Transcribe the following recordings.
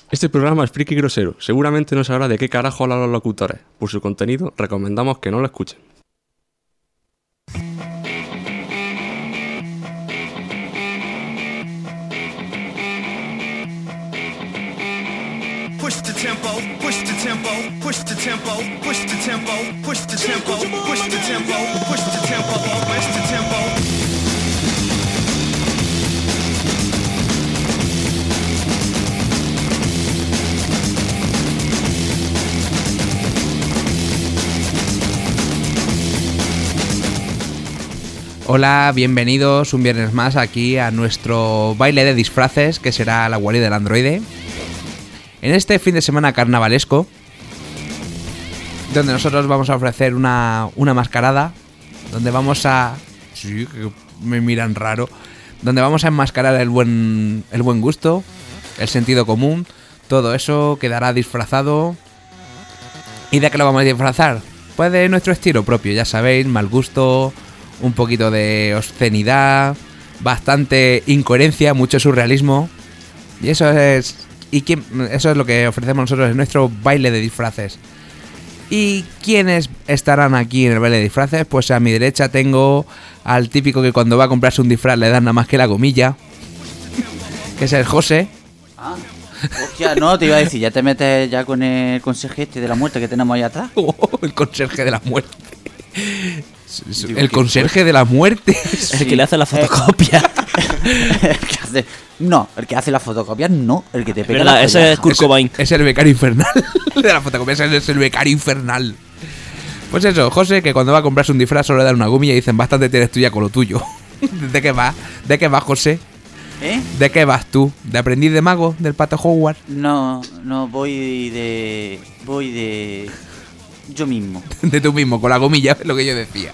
Este programa es friki grosero. Seguramente no sabrá de qué carajo hablan los locutores. Por su contenido, recomendamos que no lo escuchen. Push the tempo, push the tempo, push the tempo, push the tempo, push the tempo, push the tempo, push the tempo, push the tempo. Hola, bienvenidos un viernes más aquí a nuestro baile de disfraces, que será la guarida del androide. En este fin de semana carnavalesco, donde nosotros vamos a ofrecer una mascarada, donde vamos a... Sí, que me miran raro. Donde vamos a enmascarar el buen gusto, el sentido común, todo eso quedará disfrazado. ¿Y de qué lo vamos a disfrazar? Pues de nuestro estilo propio, ya sabéis, mal gusto, un poquito de obscenidad, bastante incoherencia, mucho surrealismo. Y eso es lo que ofrecemos nosotros en nuestro baile de disfraces. ¿Y quiénes estarán aquí en el baile de disfraces? Pues a mi derecha tengo al típico que cuando va a comprarse un disfraz le dan nada más que la gomilla, que es el José. Ah, hostia, no, te iba a decir, ya te metes ya con el conserje este de la muerte que tenemos ahí atrás. El conserje de la muerte. El conserje de la muerte. El que le hace la fotocopia. El que hace la fotocopia, no. El que te pega ¿Verdad? la Ese es Kurt Cobain. Es el becario infernal de la fotocopia. Es el becario infernal. Pues eso, José, que cuando va a comprarse un disfraz solo le dan una gomilla y dicen, bastante tienes tú ya con lo tuyo. ¿De qué vas? ¿De qué vas, José? ¿Eh? ¿De qué vas tú? ¿De aprendiz de mago? ¿Del pato Hogwarts? No, voy de yo mismo. De tú mismo, con la gomilla, es lo que yo decía.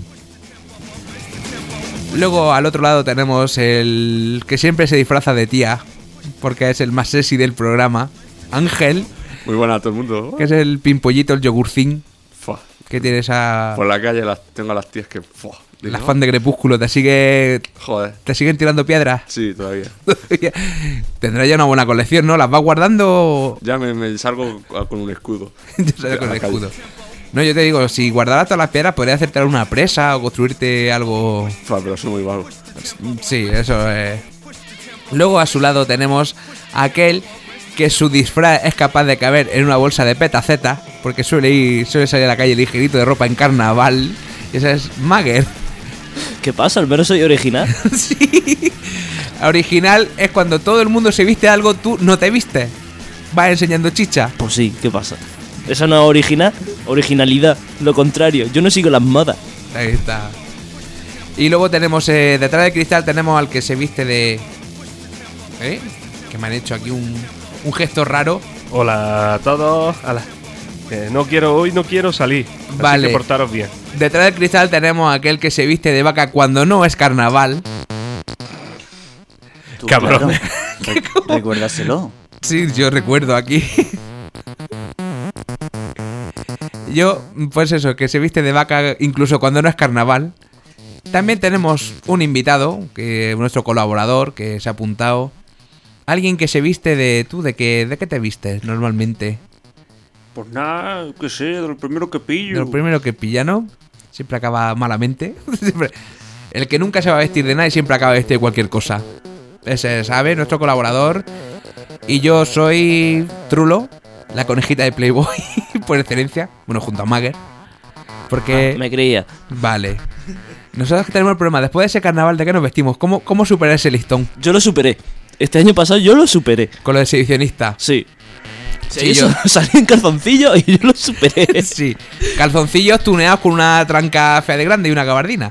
Luego al otro lado tenemos el que siempre se disfraza de tía, porque es el más sexy del programa, Ángel. Muy buena a todo el mundo. Que es el pimpollito, el yogurcín. Fua. Que tiene esa... Por la calle tengo a las tías que... Fua. La fan de Crepúsculo, te siguen tirando piedras. Sí, todavía. Tendrá ya una buena colección, ¿no? ¿Las vas guardando? Ya me salgo con un escudo. Yo salgo con el escudo. No, yo te digo, si guardaras todas las piedras, podrías hacerte una presa o construirte algo... Pero soy muy vago. Sí, eso es... Luego a su lado tenemos a aquel que su disfraz es capaz de caber en una bolsa de petaceta, porque suele salir a la calle ligerito de ropa en carnaval. Y ese es Mager. ¿Qué pasa? ¿Al menos soy original? Sí. Original es cuando todo el mundo se viste de algo, tú no te vistes. Vas enseñando chicha. Pues sí, ¿qué pasa? Eso no es original, originalidad, lo contrario, yo no sigo las modas. Ahí está. Y luego tenemos, detrás del cristal tenemos al que se viste de... Que me han hecho aquí un gesto raro. Hola a todos. Hoy no quiero salir. Vale. Así que portaros bien. Detrás del cristal tenemos a aquel que se viste de vaca cuando no es carnaval. Cabrón. Claro. Recuérdaselo. Sí, yo recuerdo aquí. Yo, pues eso, que se viste de vaca incluso cuando no es carnaval. También tenemos un invitado, nuestro colaborador, que se ha apuntado. Alguien que se viste de... ¿Tú de qué te vistes normalmente? Pues nada, que sé, de lo primero que pillo. De lo primero que pilla, ¿no? Siempre acaba malamente. El que nunca se va a vestir de nada y siempre acaba vestido de cualquier cosa. Ese, ¿sabe? Nuestro colaborador. Y yo soy Trulo, la conejita de Playboy, por excelencia. Bueno, junto a Mager. Porque... me creía. Vale. Nosotros tenemos el problema. Después de ese carnaval, ¿de qué nos vestimos? ¿Cómo superar ese listón? Yo lo superé. Este año pasado yo lo superé. Con lo de exhibicionista. Sí. Sí, yo salí en calzoncillos y yo lo superé. Sí. Calzoncillos tuneados con una tranca fea de grande y una gabardina.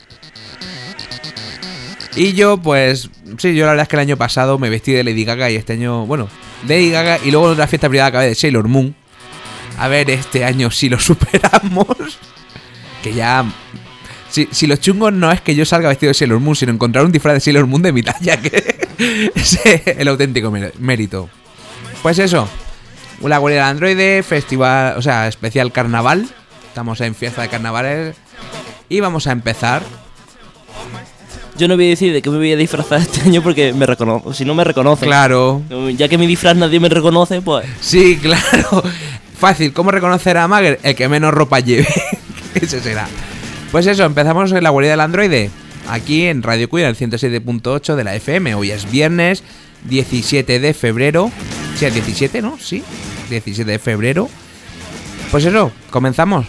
Y yo, pues... Sí, yo la verdad es que el año pasado me vestí de Lady Gaga y este año... Bueno, Lady Gaga y luego en otra fiesta privada acabé de Sailor Moon. A ver este año si lo superamos. Que ya... Si los chungos no es que yo salga vestido de Sailor Moon, sino encontrar un disfraz de Sailor Moon de mi talla, que ese es el auténtico mérito. Pues eso, la guardia del androide, festival, o sea, especial carnaval. Estamos en fiesta de carnavales y vamos a empezar. Yo no voy a decir de qué me voy a disfrazar este año porque me reconozco. Si no me reconocen. Claro. Ya que mi disfraz nadie me reconoce, pues. Sí, claro. Fácil. ¿Cómo reconocer a Mager? El que menos ropa lleve. Ese será. Pues eso, empezamos en la guarida del androide. Aquí en Radio Cuida, el 107.8 de la FM. Hoy es viernes 17 de febrero. Sí, es 17, ¿no? Sí. 17 de febrero. Pues eso, comenzamos.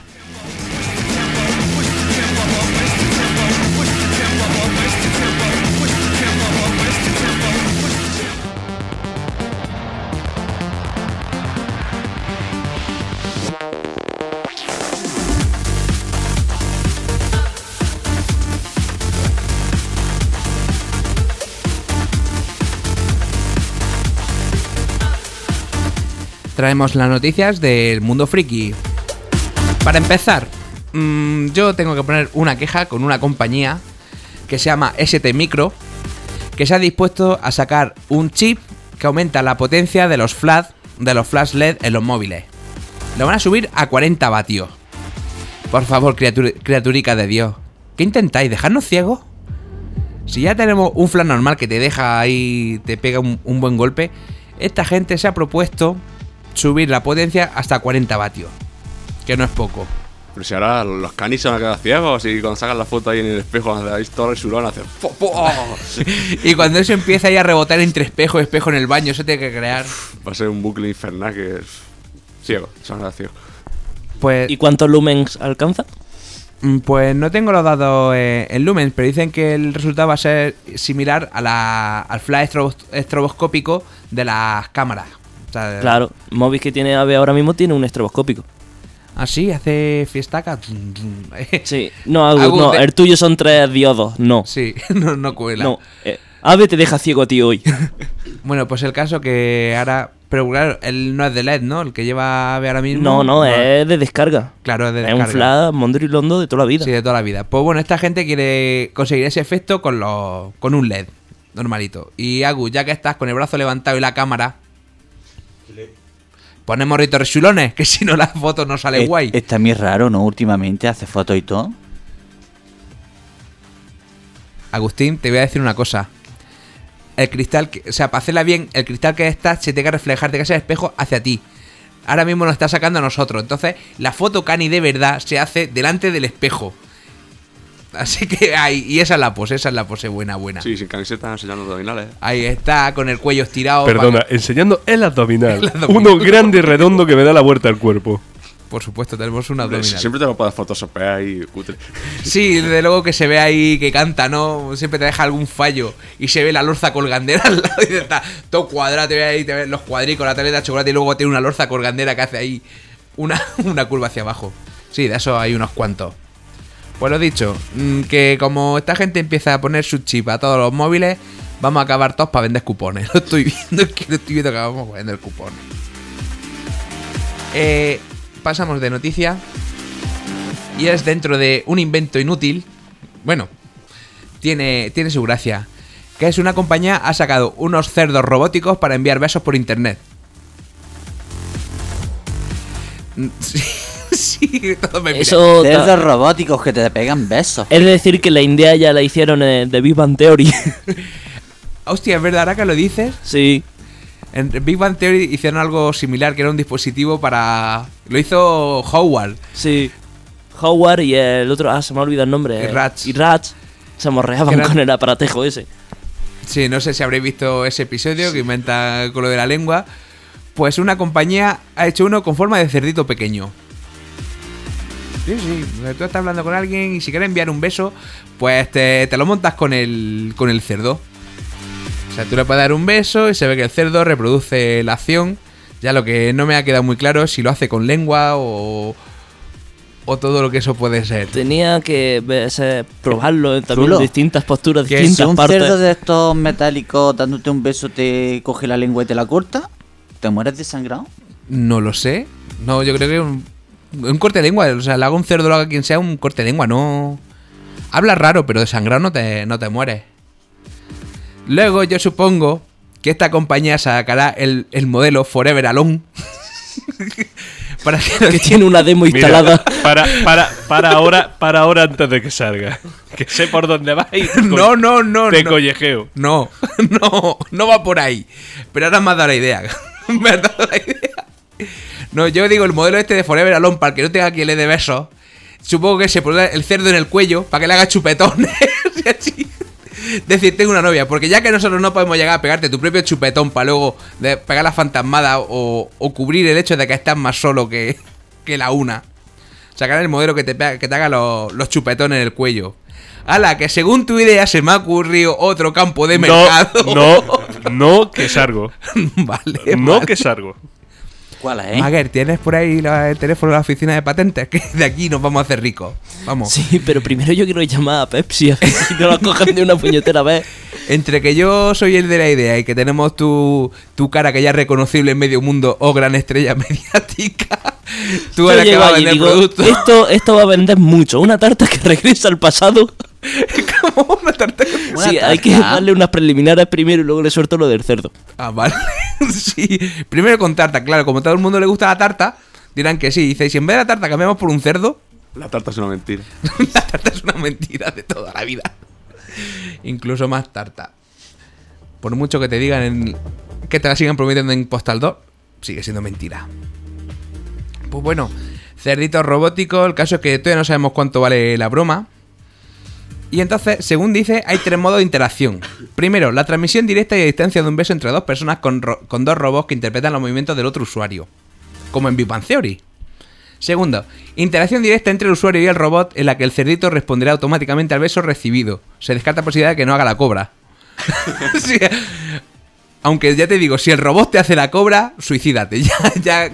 Traemos las noticias del mundo friki. Para empezar, yo tengo que poner una queja con una compañía que se llama ST Micro, que se ha dispuesto a sacar un chip que aumenta la potencia de los flash LED en los móviles. Lo van a subir a 40 vatios. Por favor, criaturica de Dios, ¿qué intentáis? ¿Dejarnos ciegos? Si ya tenemos un flash normal que te deja ahí, te pega un buen golpe, esta gente se ha propuesto subir la potencia hasta 40 vatios, que no es poco. Pero si ahora los canis se van a quedar ciegos y cuando sacan la foto ahí en el espejo, ahí todo el sulón hace ¡po, po! Y cuando eso empieza ahí a rebotar entre espejo y espejo en el baño, eso tiene que crear. Va a ser un bucle infernal que es ciego, se van a quedar ciegos. Pues, ¿Y cuántos lumens alcanza? pues no tengo los datos en lumens, pero dicen que el resultado va a ser similar al flash estroboscópico de las cámaras. O sea, Claro, el móvil que tiene Ave ahora mismo tiene un estroboscópico. ¿Ah, sí? ¿Hace fiestaca? Sí, no, el tuyo son 3 diodos, no. Sí, no cuela. No, Ave te deja ciego a ti hoy. Bueno, pues el caso que ahora... Pero claro, él no es de LED, ¿no? El que lleva Ave ahora mismo. No, es de descarga. Claro, es de Es descarga. un flash mondrilondo de toda la vida. Sí, de toda la vida. Pues bueno, esta gente quiere conseguir ese efecto con un LED normalito. Y Agus, ya que estás con el brazo levantado y la cámara, ponemos ritos chulones, que si no la foto no sale guay. Está muy raro, ¿no? Últimamente hace fotos y todo. Agustín, te voy a decir una cosa. El cristal, o sea, para hacerla bien, el cristal que está se tiene que reflejar, tiene que ser espejo hacia ti. Ahora mismo nos está sacando a nosotros. Entonces, la foto cani de verdad se hace delante del espejo. Así que ahí, y esa es la pose buena. Sí, sin camiseta, enseñando abdominales. Ahí está, con el cuello estirado. Perdona, enseñando el abdominal. El abdominal. Uno grande y redondo que me da la vuelta al cuerpo. Por supuesto, tenemos un abdominal. Siempre te lo puedes photoshopear ahí, cutre. Sí, desde luego que se ve ahí que canta, ¿no? Siempre te deja algún fallo y se ve la lorza colgandera al lado y está todo cuadrado, te ve ahí, te ven los cuadricos, la tableta de chocolate y luego tiene una lorza colgandera que hace ahí una curva hacia abajo. Sí, de eso hay unos cuantos. Pues lo dicho, que como esta gente empieza a poner su chip a todos los móviles, vamos a acabar todos para vender cupones. Lo estoy viendo, que vamos a vender cupones. Pasamos de noticia. Y es dentro de un invento inútil. Bueno, tiene su gracia. Que es una compañía ha sacado unos cerdos robóticos para enviar besos por internet. Sí, todo me mira. Eso Cerdos robóticos que te pegan besos. es decir que la idea ya la hicieron de Big Bang Theory. Hostia, es verdad, ahora que lo dices. Sí. En Big Bang Theory hicieron algo similar, que era un dispositivo para... Lo hizo Howard. Sí. Howard y el otro, se me ha olvidado el nombre. Y Ratch. Y Ratch se morreaban Eran- con el aparatejo ese. Sí, no sé si habréis visto ese episodio que inventa con lo de la lengua. Pues una compañía ha hecho uno con forma de cerdito pequeño. Sí, tú estás hablando con alguien y si quieres enviar un beso, pues te lo montas con el cerdo. O sea, tú le puedes dar un beso y se ve que el cerdo reproduce la acción. Ya lo que no me ha quedado muy claro es si lo hace con lengua o todo lo que eso puede ser. Tenía que probarlo también Chulo. en distintas posturas, Que Si distintas un partes. cerdo de estos metálicos dándote un beso te coge la lengua y te la corta, ¿te mueres desangrado? No lo sé. No, yo creo que un corte de lengua. O sea, le haga un cerdo, lo haga quien sea, un corte de lengua. No. Habla raro, pero desangrado no te mueres. Luego yo supongo que esta compañía sacará el modelo Forever Alone. para que Que tiene una demo instalada. Mira, para ahora antes de que salga. Que sé por dónde vas y No, te collejeo. No va por ahí. Pero ahora me has dado la idea. Me has dado la idea. No, yo digo el modelo este de Forever Alone, para el que no tenga quien le dé besos. Supongo que se pone el cerdo en el cuello para que le haga chupetones. Y así. Decir, tengo una novia. Porque ya que nosotros no podemos llegar a pegarte tu propio chupetón para luego pegar la fantasmada o cubrir el hecho de que estás más solo que la una. Sacar el modelo que te haga los chupetones en el cuello. ¡Hala! Que según tu idea se me ha ocurrido otro campo de mercado. No, que salgo. Vale. No, que salgo. ¿Cuál es? Maguer, ¿tienes por ahí el teléfono de la oficina de patentes? Que de aquí nos vamos a hacer ricos. Vamos. Sí, pero primero yo quiero llamar a Pepsi a ver si no la cojan de una puñetera vez. Entre que yo soy el de la idea y que tenemos tu cara que ya es reconocible en medio mundo, oh gran estrella mediática, tú eres que va a vender producto. Esto va a vender mucho. Una tarta que regresa al pasado. Como una tarta. Sí, hay que darle unas preliminares primero y luego le suelto lo del cerdo. Ah, vale. Sí, primero con tarta, claro, como a todo el mundo le gusta la tarta, dirán que sí. Dice, y si en vez de la tarta cambiamos por un cerdo. La tarta es una mentira. La tarta es una mentira de toda la vida. Incluso más tarta. Por mucho que te digan que te la sigan prometiendo en Postal 2, sigue siendo mentira. Pues bueno, cerdito robótico. El caso es que todavía no sabemos cuánto vale la broma. Y entonces, según dice, hay 3 modos de interacción. Primero, la transmisión directa y a distancia de un beso entre 2 personas con 2 robots que interpretan los movimientos del otro usuario, como en Big Bang Theory. Segundo, interacción directa entre el usuario y el robot, en la que el cerdito responderá automáticamente al beso recibido. Se descarta la posibilidad de que no haga la cobra. Sí. Aunque ya te digo, si el robot te hace la cobra, suicídate. Ya.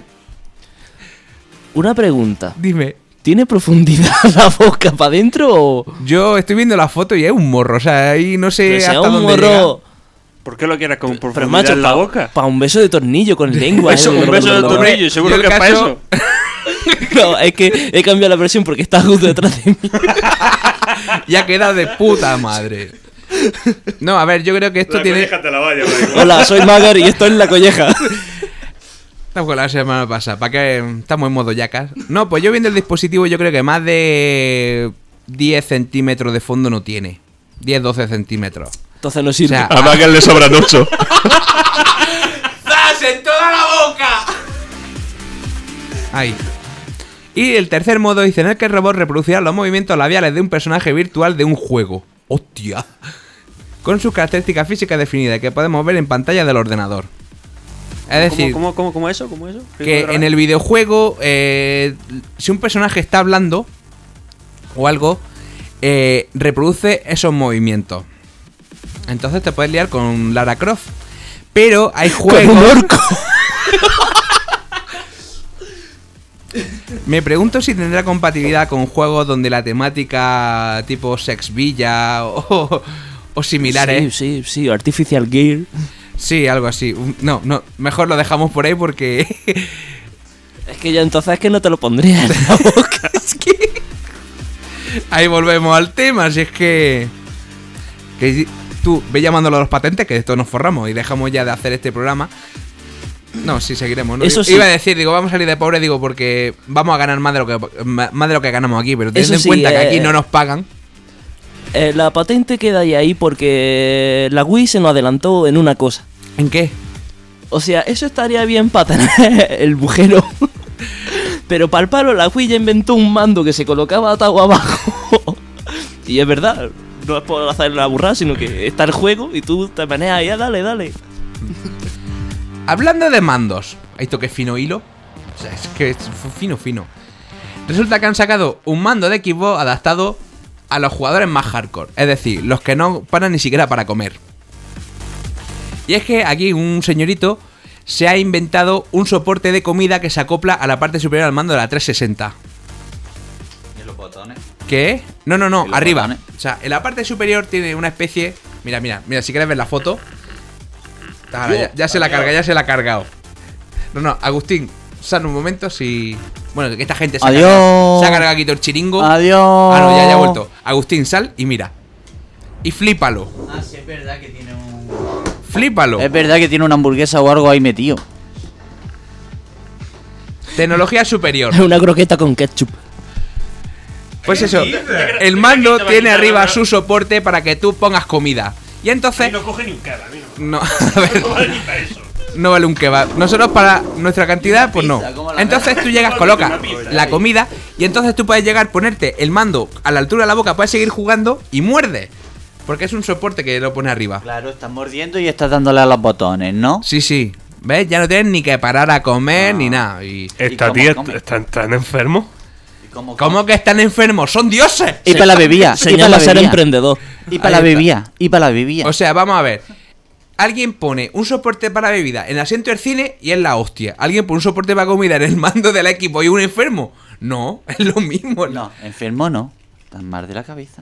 Una pregunta. Dime. ¿Tiene profundidad la boca para adentro o...? Yo estoy viendo la foto y es un morro, o sea, ahí no sé hasta dónde morro... llega. ¿Por qué lo quieres con Pero profundidad macho, en la boca? Para un beso de tornillo con lengua. Un beso de tornillo, seguro yo que el es para caso- eso. No, es que he cambiado la versión porque está justo detrás de mí. Y ha quedado de puta madre. No, a ver, yo creo que esto tiene... la valla, Hola, soy Magar y esto es La Colleja. Estamos con la semana pasada, ¿para qué estamos en modo yacas? No, pues yo viendo el dispositivo yo creo que más de 10 centímetros de fondo no tiene. 10-12 centímetros. Entonces no sirve. O sea, A Magar le sobran 8. ¡zas en toda la boca! Ahí. Y el tercer modo dice en el que el robot reproducirá los movimientos labiales de un personaje virtual de un juego. ¡Hostia! Con sus características físicas definidas que podemos ver en pantalla del ordenador. Es decir, ¿Cómo eso? que en el videojuego, si un personaje está hablando o algo, reproduce esos movimientos. Entonces te puedes liar con Lara Croft. Pero hay juegos... ¡Con un orco! Me pregunto si tendrá compatibilidad con juegos donde la temática tipo Sex Villa o similares. Sí, Artificial Gear. Sí, algo así. No, mejor lo dejamos por ahí porque... Es que ya entonces es que no te lo pondría en la boca. Es que... Ahí volvemos al tema, si es que tú ve llamándolo a los patentes, que de esto nos forramos y dejamos ya de hacer este programa. No, sí, seguiremos, ¿no? Eso sí. Iba a decir, vamos a salir de pobre, porque vamos a ganar más de lo que ganamos aquí, pero teniendo en cuenta que aquí no nos pagan. La patente queda ahí porque la Wii se nos adelantó en una cosa. ¿En qué? O sea, eso estaría bien para tener el bujero. Pero para el palo, la Wii ya inventó un mando que se colocaba atado abajo. Y es verdad, no es por hacer la burrada, sino que está el juego y tú te manejas y dale. Hablando de mandos, ¿hay toque fino hilo? O sea, es que es fino. Resulta que han sacado un mando de Xbox adaptado a los jugadores más hardcore. Es decir, los que no paran ni siquiera para comer. Y es que aquí un señorito se ha inventado un soporte de comida que se acopla a la parte superior al mando de la 360. ¿Y los botones? ¿Qué? No, ¿Y los arriba. botones? O sea, en la parte superior tiene una especie... Mira, si quieres ver la foto. Ahora, ya se la carga, ya se la ha cargado. No, Agustín, sal un momento si... Bueno, que esta gente se ha cargado aquí todo el chiringo. Adiós. Ah, no, ya ha vuelto. Agustín, sal y mira. Y flípalo. Ah, sí, es verdad que tiene un... Flípalo. Es verdad que tiene una hamburguesa o algo ahí metido. Tecnología superior. Una croqueta con ketchup. Pues eso, el mando tiene arriba su soporte para que tú pongas comida. Y entonces... No coge ni un kebab, No, a ver, no vale ni para eso. no vale un kebab. Nosotros para nuestra cantidad, pues no. Entonces tú llegas, colocas la comida y entonces tú puedes llegar, ponerte el mando a la altura de la boca, puedes seguir jugando y muerde. Porque es un soporte que lo pone arriba. Claro, estás mordiendo y estás dándole a los botones, ¿no? Sí, sí. ¿Ves? Ya no tienes ni que parar a comer ni nada. Y... Esta cómo tía come? está tan enfermo. ¿Cómo que están enfermos? ¡Son dioses! Y para la bebida. Señala ser emprendedor. Y para la Ahí está. bebida. Y para la bebida. O sea, vamos a ver. Alguien pone un soporte para bebida en el asiento del cine y es la hostia. Alguien pone un soporte para comida en el mando del equipo y un enfermo. No, es lo mismo. No, enfermo no. Estás mal de la cabeza.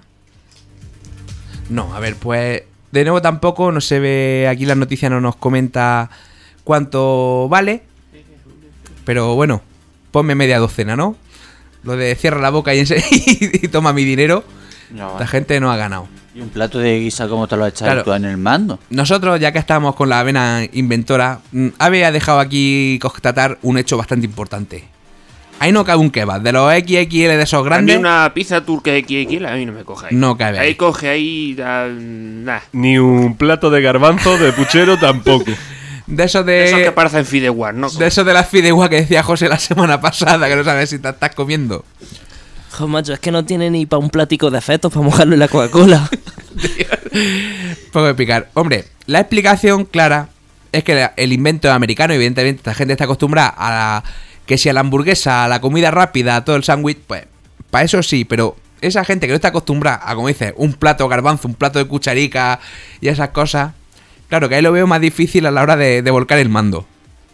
No, a ver, pues de nuevo tampoco no se ve, aquí la noticia no nos comenta cuánto vale, pero bueno, ponme media docena, ¿no? Lo de cierra la boca y, y toma mi dinero, No, la gente no ha ganado. Y un plato de guisa como te lo has echado Claro. tú en el mando. Nosotros, ya que estamos con la vena inventora, Ave ha dejado aquí constatar un hecho bastante importante. Ahí no cabe un kebab, de los XXL de esos A mí grandes, una pizza turca XXL a mí no me coge ahí. no cabe Ahí ahí. coge ahí... nah. Ni un plato de garbanzo de puchero tampoco. De esos Esos que de... parecen fideuás, ¿no? De eso de las fideuá que decía José la semana pasada, que no sabes si te estás comiendo. Jo, macho, es que no tiene ni para un platico de efectos para mojarlo en la Coca-Cola. Poco de picar. Hombre, la explicación clara es que el invento es americano. Evidentemente, esta gente está acostumbrada a que si a la hamburguesa, a la comida rápida, a todo el sándwich, pues para eso sí, pero esa gente que no está acostumbrada a, como dices, un plato de garbanzo, un plato de cucharica y esas cosas, claro que ahí lo veo más difícil a la hora de volcar el mando.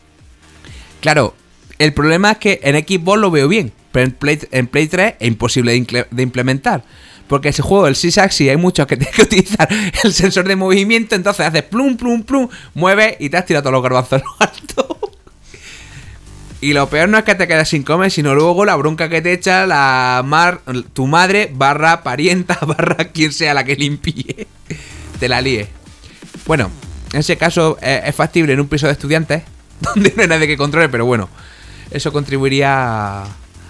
Claro, el problema es que en Xbox lo veo bien, pero en Play 3 es imposible de implementar. Porque ese juego, el Six Axis, hay muchos que tienes que utilizar el sensor de movimiento, entonces haces plum, plum, plum, mueves y te has tirado todos los garbanzos en lo alto. Y lo peor no es que te quedes sin comer, sino luego la bronca que te echa tu madre, barra parienta, barra quien sea la que limpie. Te la líe. Bueno, en ese caso es factible en un piso de estudiantes, donde no hay nadie que controle, pero bueno, eso contribuiría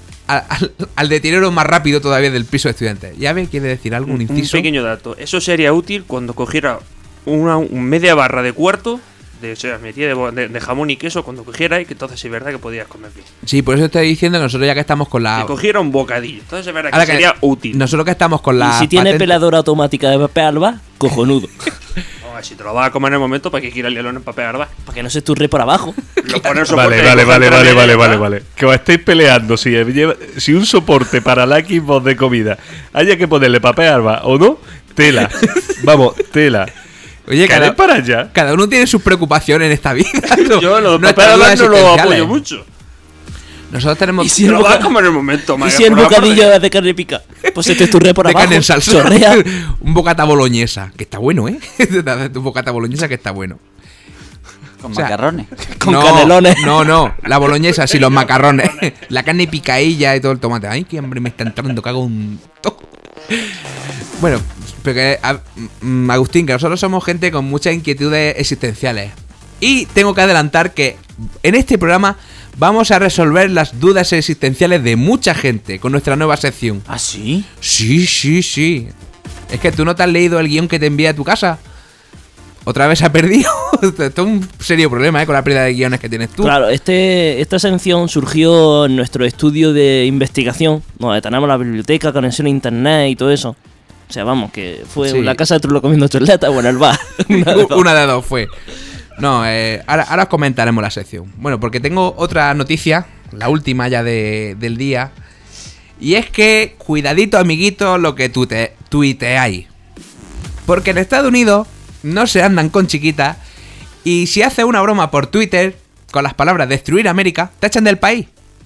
al deterioro más rápido todavía del piso de estudiantes. ¿Ya ve? ¿Quiere decir algo? ¿Un Un inciso? pequeño dato. Eso sería útil cuando cogiera una media barra de cuarto, o sea, metida de jamón y queso, cuando cogiera y que entonces es verdad que podías comer bien. Sí, por eso estoy diciendo que nosotros ya que estamos con la... Que cogiera un bocadillo. Entonces es verdad que Ahora que sería útil. Nosotros que estamos con la... Y si tiene patente- peladora automática de papel alba, cojonudo. No, si te lo vas a comer en el momento, ¿para qué quieras liarlo en papel arba? Para que no se esturre por abajo. Lo pones soporte Vale, y coges el tren y vale. Que os estéis peleando si un soporte para la Xbox de comida haya que ponerle papel arba o no, tela. Vamos, tela. Oye, ¿Queréis para allá? cada uno tiene sus preocupaciones en esta vida. Yo lo de Nuestras papel arba vidas no lo existenciales. apoyo mucho. Nosotros tenemos... ¿Y si Te el lo vas a boca- comer en el momento, ¿Y Maga, si el por la bocadillo parte- es de carne pica? Pues se te esturre por de abajo. carne en salsa. Chorrea. Un bocata boloñesa, que está bueno, ¿eh? Un bocata boloñesa que está bueno. Con O sea, macarrones. Con no, canelones. No, la boloñesa, sí, los macarrones. La carne picadilla y todo el tomate. Ay, qué hambre me está entrando, cago un toco. Bueno, pero que, Agustín, que nosotros somos gente con muchas inquietudes existenciales. Y tengo que adelantar que en este programa vamos a resolver las dudas existenciales de mucha gente con nuestra nueva sección. ¿Ah, sí? Sí. Es que tú no te has leído el guión que te envía a tu casa. ¿Otra vez se ha perdido? Esto es un serio problema, con la pérdida de guiones que tienes tú. Claro, esta sección surgió en nuestro estudio de investigación, donde tenemos la biblioteca, conexión a internet y todo eso. O sea, vamos, que fue Sí. en la casa de Trulo comiendo chuleta o en el bar. Una de dos. Una de dos fue. No, ahora os comentaremos la sección. Bueno, porque tengo otra noticia, la última ya del día. Y es que, cuidadito, amiguitos, lo que tuiteáis. Porque en Estados Unidos no se andan con chiquitas. Y si haces una broma por Twitter con las palabras destruir América, te echan del país.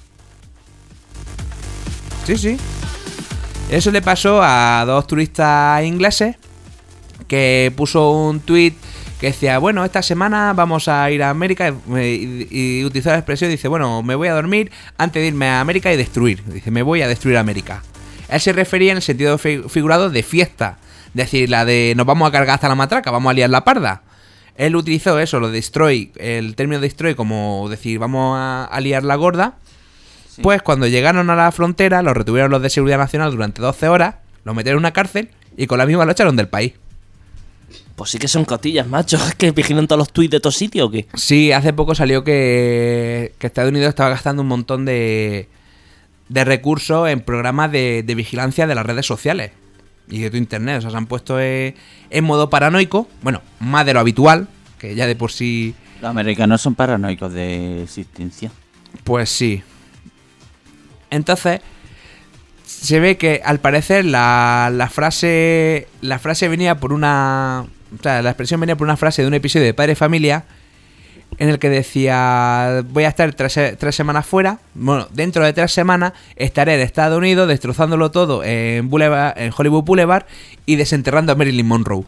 Sí. Eso le pasó a dos turistas ingleses que puso un tweet que decía, bueno, esta semana vamos a ir a América y utilizó la expresión, dice, bueno, me voy a dormir antes de irme a América y destruir. Dice, me voy a destruir América. Él se refería en el sentido figurado de fiesta. Es decir, la de nos vamos a cargar hasta la matraca, vamos a liar la parda. Él utilizó eso, lo de destroy, el término destroy como decir, vamos a liar la gorda. Sí. Pues cuando llegaron a la frontera, los retuvieron los de Seguridad Nacional durante 12 horas, los metieron en una cárcel y con la misma lo echaron del país. Pues sí que son cotillas, macho. ¿Es que vigilan todos los tweets de todos sitios o qué? Sí, hace poco salió que Estados Unidos estaba gastando un montón de recursos en programas de vigilancia de las redes sociales y de tu internet. O sea, se han puesto en modo paranoico. Bueno, más de lo habitual, que ya de por sí... Los americanos son paranoicos de existencia. Pues sí. Entonces, se ve que al parecer la frase venía por una... O sea, la expresión venía por una frase de un episodio de Padre Familia en el que decía: voy a estar 3 semanas fuera. Bueno, dentro de 3 semanas estaré en Estados Unidos destrozándolo todo en Hollywood Boulevard y desenterrando a Marilyn Monroe.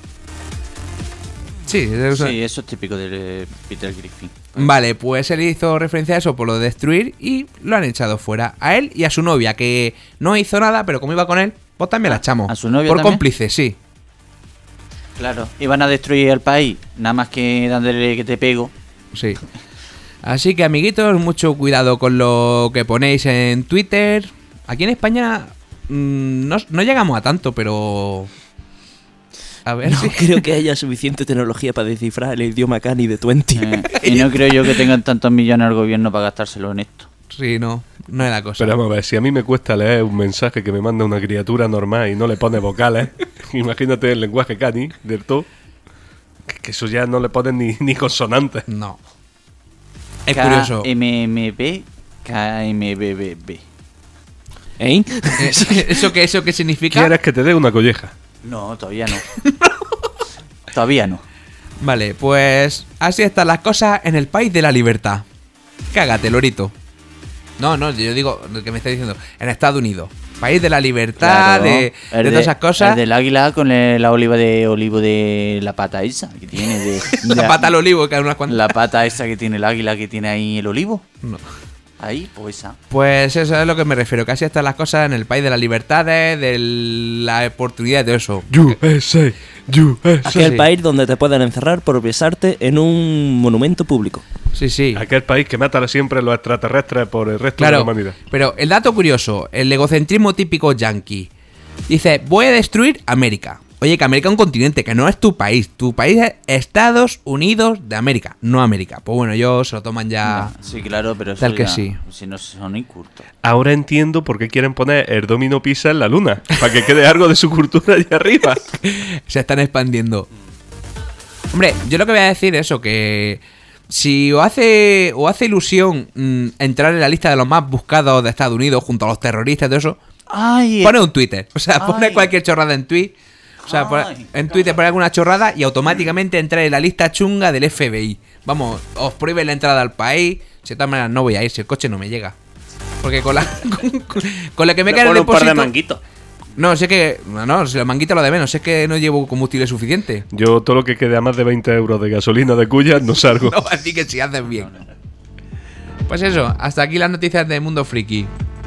Sí, Sí, eso es típico de Peter Griffin. Vale, pues él hizo referencia a eso por lo de destruir y lo han echado fuera. A él y a su novia, que no hizo nada, pero como iba con él, pues también la echamos. ¿A su novia por también? cómplice, sí. Claro, iban a destruir el país, nada más que dándole que te pego. Sí. Así que, amiguitos, mucho cuidado con lo que ponéis en Twitter. Aquí en España no llegamos a tanto, pero... A ver No si... creo que haya suficiente tecnología para descifrar el idioma cani de 20. Y no creo yo que tengan tantos millones al gobierno para gastárselo en esto. Sí, no es la cosa. Pero vamos a ver, si a mí me cuesta leer un mensaje que me manda una criatura normal y no le pone vocales, imagínate el lenguaje cani del todo, que eso ya no le ponen ni consonantes. No. Es curioso. KMMB, KMBBB. ¿Eh? ¿Eso qué significa? ¿Quieres que te dé una colleja? No, todavía no. Todavía no. Vale, pues así están las cosas en el país de la libertad. Cágate, lorito. No, yo digo lo que me está diciendo. En Estados Unidos. País de la libertad, Claro, de todas esas cosas. El del águila con la oliva de olivo de la pata esa que tiene. La pata al olivo, que hay unas cuantas. La pata esa que tiene el águila que tiene ahí el olivo. No. Ahí, pues esa. Pues eso es a lo que me refiero. Que así están las cosas en el país de las libertades, de la oportunidad de eso. USA, USA. Aquel Sí. país donde te pueden encerrar por besarte en un monumento público. Sí. Aquel país que mata siempre a los extraterrestres por el resto de la Claro, humanidad. pero el dato curioso, el egocentrismo típico yankee. Dice, voy a destruir América. Oye, que América es un continente, que no es tu país. Tu país es Estados Unidos de América, no América. Pues bueno, ellos se lo toman ya... Sí, claro, pero eso Tal que ya, sí. Si no son incultos. Ahora entiendo por qué quieren poner el Domino Pizza en la luna, para que quede algo de su cultura allá arriba. Se están expandiendo. Hombre, yo lo que voy a decir es eso, que... Si os hace ilusión entrar en la lista de los más buscados de Estados Unidos junto a los terroristas y todo eso, Ay, pone un Twitter. O sea, pone Ay. cualquier chorrada en tweet. O sea, en Twitter pone alguna chorrada y automáticamente entra en la lista chunga del FBI. Vamos, os prohíben la entrada al país. Si de todas maneras no voy a ir, si el coche no me llega. Porque con la que me Le cae el pone un par de depósito... manguitos. No, sé que... No, si la manguita lo de menos. Es que no llevo combustible suficiente. Yo todo lo que quede a más de 20 euros de gasolina de Cuyas no salgo. No, así que si haces bien. Pues eso, hasta aquí las noticias de Mundo Friki.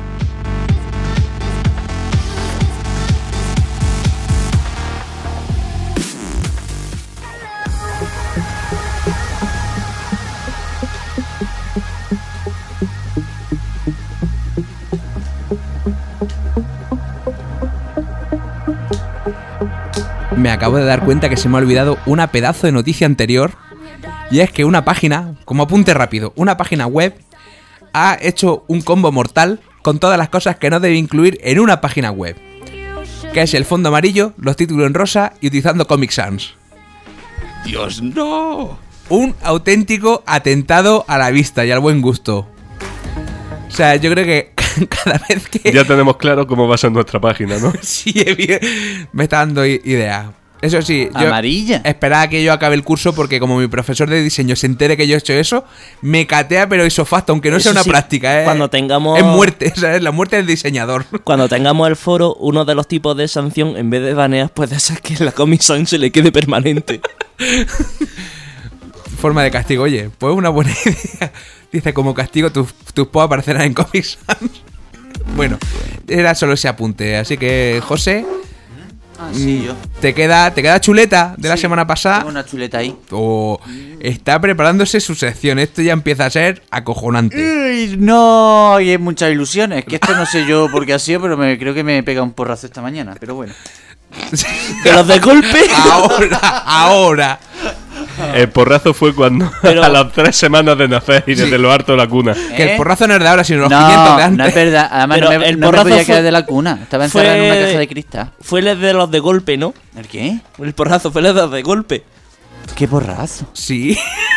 Me acabo de dar cuenta que se me ha olvidado una pedazo de noticia anterior. Y es que una página, como apunte rápido, una página web ha hecho un combo mortal con todas las cosas que no debe incluir en una página web. Que es el fondo amarillo, los títulos en rosa y utilizando Comic Sans. ¡Dios, no! Un auténtico atentado a la vista y al buen gusto. O sea, yo creo que cada vez que... Ya tenemos claro cómo va a ser nuestra página, ¿no? Sí, me está dando idea. Eso sí, yo Amarilla. esperaba a que yo acabe el curso porque como mi profesor de diseño se entere que yo he hecho eso, me catea pero isofacto, aunque no Eso sea una sí, práctica. cuando tengamos- Es muerte, o sea, es la muerte del diseñador. Cuando tengamos el foro, uno de los tipos de sanción, en vez de baneas, puede ser que la Comic Sans se le quede permanente. Forma de castigo, oye, pues una buena idea. Dice, como castigo tus posts aparecerán en Comic Sans. Bueno, era solo ese apunte, así que José, Ah, sí, yo. ¿Te queda chuleta de la Sí, semana pasada? Tengo una chuleta ahí. O está preparándose su sección. Esto ya empieza a ser acojonante. Uy, no, y hay muchas ilusiones. Que esto no sé yo por qué ha sido, pero creo que me pega un porrazo esta mañana. Pero bueno. De los de golpe. Ahora. El porrazo fue cuando Pero- a las 3 semanas de nacer y desde lo harto de la cuna. Que el porrazo no es de ahora, sino los No, 500 de antes. no es verdad. Además, Pero no me, el no me porrazo podía fue- caer de la cuna. Estaba encerrado en fue- una caja de cristal. Fue el de los de golpe, ¿no? ¿El qué? El porrazo fue el de los de golpe. ¿Qué porrazo? Sí.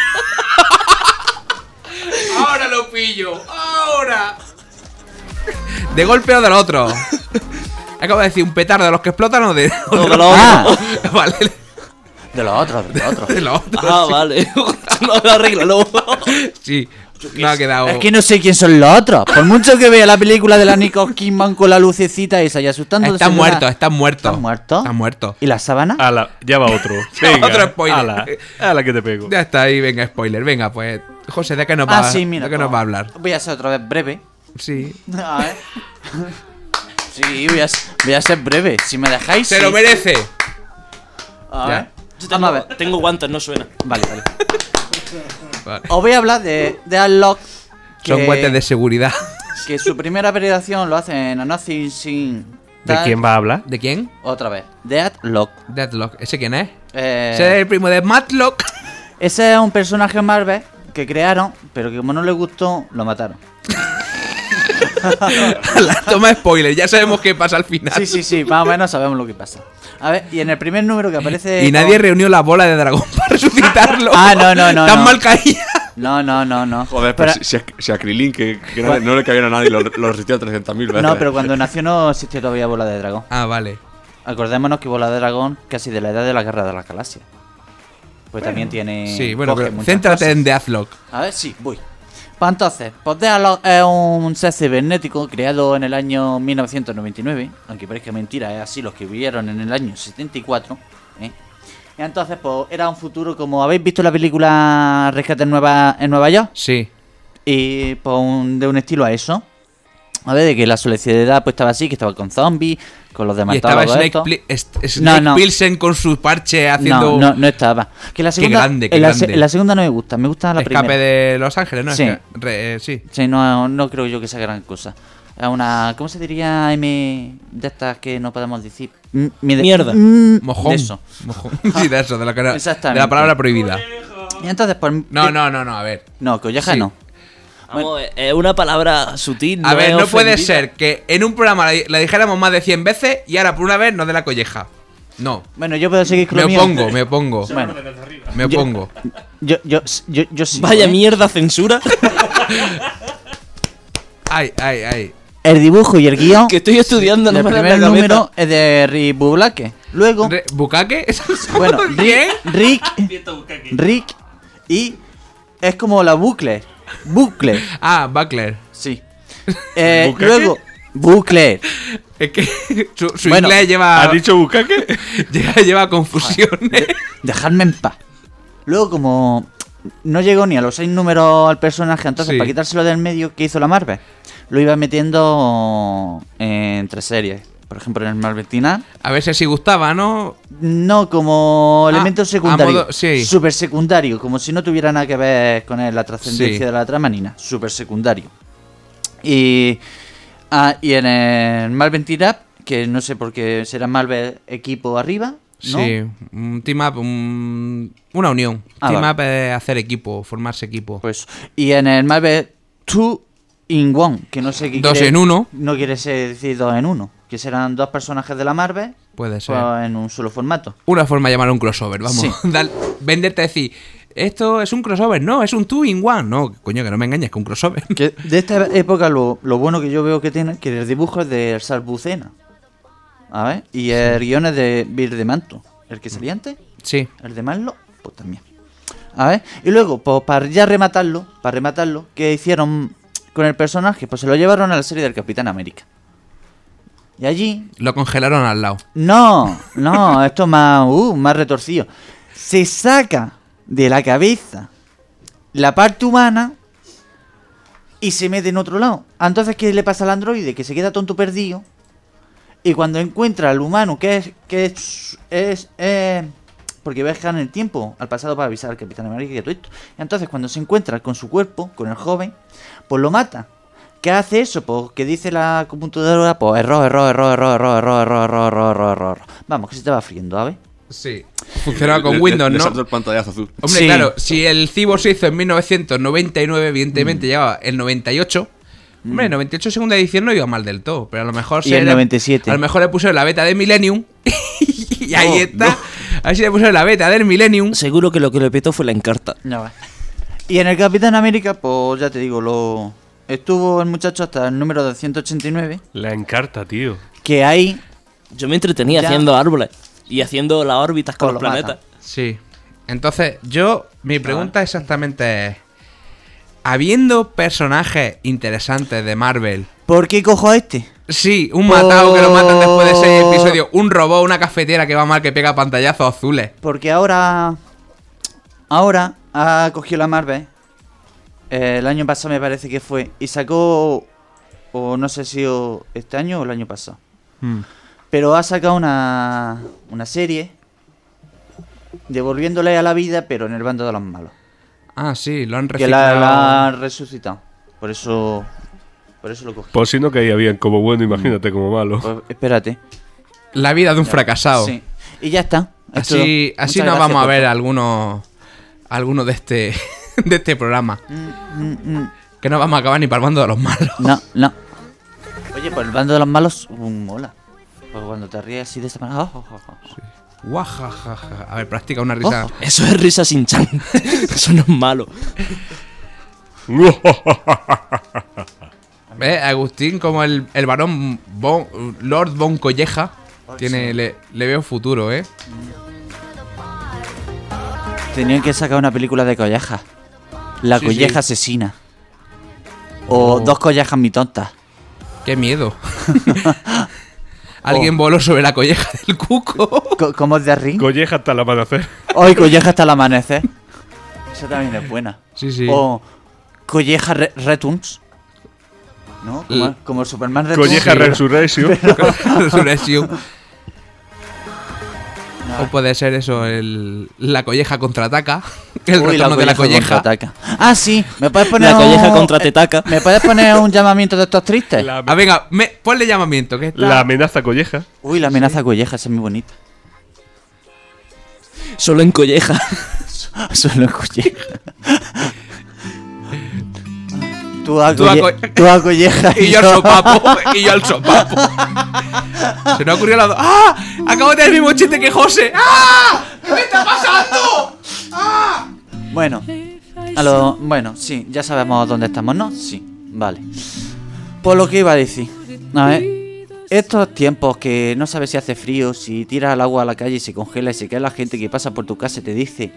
Ahora lo pillo. Ahora. ¿De golpe o del otro? Acabo de decir un petardo de los que explotan o de No, de los Ah. otros. Vale. De los otros, de los otros. De los otros. Ah, vale. No lo arreglo. Sí. No ha quedado. Es que no sé quién son los otros. Por mucho que vea la película de la Nicole Kidman con la lucecita esa y asustando. Están muertos, están muertos. ¿Están muertos? Están muertos. ¿Y la sábana? Ala, ya va otro. Ya va Venga, otro spoiler. ala que te pego. Ya está ahí, venga, spoiler. Venga, pues. José, ¿de qué nos va, Sí, mira. ¿de qué nos va a hablar? Voy a ser otra vez breve. Sí. A ver. Sí, voy a ser breve. Si me dejáis. Se sí. lo merece. A Ya. ver. Vamos a ver. Tengo guantes, no suena. Vale, vale. Vale. Os voy a hablar de Unlock. Son guantes de seguridad. Que su primera aparición lo hace en A Nothing Sin. ¿De quién va a hablar? ¿De quién? Otra vez. Deadlock. Deadlock. ¿Ese quién es? Ese es el primo de Matlock. Ese es un personaje Marvel que crearon, pero que como no le gustó, lo mataron. Toma spoiler, ya sabemos qué pasa al final. Sí, más o menos sabemos lo que pasa. A ver, y en el primer número que aparece. Y nadie reunió la bola de dragón para resucitarlo. Ah, no. Tan no. mal caía. No. Joder, Pero- pero si a Krilin, que no le cabía a nadie, lo resistió 300.000 veces. No, pero cuando nació no existía todavía bola de dragón. Ah, vale. Acordémonos que bola de dragón casi de la edad de la guerra de las galaxias. Pues también tiene. Sí, bueno, coge pero muchas céntrate cosas. en Deathlock. A ver, sí, voy. Pues entonces, pues Deathlock es un ser cibernético creado en el año 1999. Aunque parezca mentira, es así los que vivieron en el año 74. ¿eh? Y entonces, pues era un futuro como. ¿Habéis visto la película Rescate en Nueva York? Sí. Y pues de un estilo a eso. A ver, de que la sociedad pues estaba así, que estaba con zombies, con los Y estaba dematólogos. Snake No. Pilsen con su parche haciendo No estaba. Que la segunda, grande, qué en la grande. en la segunda no me gusta, me gusta la escape primera. de Los Ángeles, ¿no? Sí. Sí. Sí, no creo yo que sea gran cosa. Es una, ¿cómo se diría M de estas que no podemos decir? Mierda. Mojón. De eso. Mojón. Sí, de eso, de la Exactamente. de la palabra prohibida. Y entonces, pues. No, a ver. No, colleja Sí. no. Vamos, es una palabra sutil. A ver, es no puede ofensiva. ser que en un programa la dijéramos más de 100 veces y ahora por una vez nos dé la colleja. No. Bueno, yo puedo seguir con Me lo mío. opongo. Bueno, Me Yo- opongo. yo sí. Vaya ¿eh? mierda, censura. Ay. El dibujo y el guión. Que estoy estudiando, no El me da primer la cabeza. número es de Rick Bublake. Luego, ¿Bucaque? bueno, ¿Quién? Rick y es como la bucle. Ah, Buckler. Sí. ¿Bucaque? Luego, bucle. Es que su Bueno, inglés lleva, ¿Has dicho bucaque? lleva confusiones. Dejadme en paz. Luego, como no llegó ni a los 6 números al personaje, entonces Sí. para quitárselo del medio, ¿qué hizo la Marvel? Lo iba metiendo en 3 series. Por ejemplo, en el Marvel Teen Up. A ver si así gustaba, ¿no? No, como Ah, elemento a secundario. modo- sí. Super secundario, como si no tuviera nada que ver con la trascendencia Sí. de la trama ni nada. Super secundario. Y en el Marvel Teen Up, que no sé por qué será Marvel equipo arriba, ¿no? Sí, un team up, una unión. Ah, Team vale. up es hacer equipo, formarse equipo. Pues, y en el Marvel 2 in 1, que no sé qué 2 quiere- en 1, No quiere decir 2 en 1, que serán 2 personajes de la Marvel puede ser. pues, en un solo formato. Una forma de llamar un crossover, vamos. Sí. Venderte a decir, esto es un crossover, no, es un 2-in-1. No, coño, que no me engañes, que un crossover. Que de esta época lo bueno que yo veo que tiene, que el dibujo es de Salbucena. A ver, y el guion es de Bill de Manto. ¿El que salía antes? Sí. ¿El de Marlo? Pues también. A ver, y luego, pues para ya rematarlo, ¿qué hicieron con el personaje? Pues se lo llevaron a la serie del Capitán América. Y allí Lo congelaron al lado. no, esto es más retorcido. Se saca de la cabeza la parte humana y se mete en otro lado. Entonces, ¿qué le pasa al androide? Que se queda tonto perdido Y cuando encuentra al humano que es porque viaja en el tiempo al pasado para avisar al Capitán América y todo esto. Entonces cuando se encuentra con su cuerpo, con el joven, pues lo mata. ¿Qué hace eso? Pues que dice la computadora, pues error. Vamos, que se te va friendo, ¿sabes? Sí. Funcionaba con Windows, Le ¿no? saltó el pantallazo azul. Hombre, Sí. claro, si el Cyborg se hizo en 1999, evidentemente llevaba el 98. Hombre, 98 segunda edición no iba mal del todo, pero a lo mejor Y el 97. A lo mejor le pusieron la beta de Millennium y ahí No, está. no. A ver si le pusieron la beta del Millennium. Seguro que lo que le petó fue la Encarta. Ya va. Y en el Capitán América, pues ya te digo, estuvo el muchacho hasta el número 289, La Encarta, tío. que ahí Yo me entretenía Ya. haciendo árboles y haciendo las órbitas con Pues los lo planetas. matan. Sí. Entonces, mi pregunta exactamente es: habiendo personajes interesantes de Marvel, ¿por qué cojo a este? sí, un matado que lo matan después de 6 episodios, un robot, una cafetera que va mal que pega pantallazos azules. Porque ahora ha cogido la Marvel. El año pasado me parece que fue. Y sacó, o no sé si este año o el año pasado. Pero ha sacado una serie devolviéndole a la vida, pero en el bando de los malos. Ah, sí, lo han Que reciclado. la han resucitado. Por eso lo cogí. Por si no caía bien como bueno, imagínate como malo. Pues espérate. La vida de un fracasado. Sí. Y ya está. Es todo. Así Muchas nos gracias, vamos a por ver favor. algunos de este de este programa. Mm. Que no vamos a acabar ni para el bando de los malos. No. Oye, por el bando de los malos, mola. Porque cuando te ríes así de esa manera. Guajajaja. A ver, practica una risa. Ojo. Eso es risa sin chan. Eso no es malo. ¿Ves? Agustín, como el varón Lord Von Colleja, le veo futuro, ¿eh? Tenían que sacar una película de collejas. La Sí, colleja sí. asesina. O dos collejas mi tontas. ¡Qué miedo! Alguien voló sobre la colleja del cuco. ¿Cómo es de ring? Colleja hasta el amanecer. Hoy colleja hasta el amanecer. Esa también es buena. Sí, sí. O colleja returns. ¿No? Como el Superman Returns. Colleja Resurrection. Resurrección. O puede ser eso, la colleja contraataca. El Uy, retorno de la colleja. contraataca. Ah, sí. ¿Me puedes poner La colleja un- contra Tetaca. ¿Me puedes poner un llamamiento de estos tristes? La, Ah, venga, ponle llamamiento. Que está... la amenaza colleja. Uy, la amenaza colleja, esa es muy bonita. Solo en colleja. Solo en colleja. Tú a Tú a colleja Y yo al sopapo. Y yo al sopapo. Se me ha ocurrido la... ¡Ah! Acabo de tener el mismo chiste que José. ¡Ah! ¿Qué me está pasando? Bueno, bueno, sí, ya sabemos dónde estamos, ¿no? Sí, vale. Por lo que iba a decir. A ver, estos tiempos que no sabes si hace frío, si tiras el agua a la calle y se congela y se cae la gente que pasa por tu casa y te dice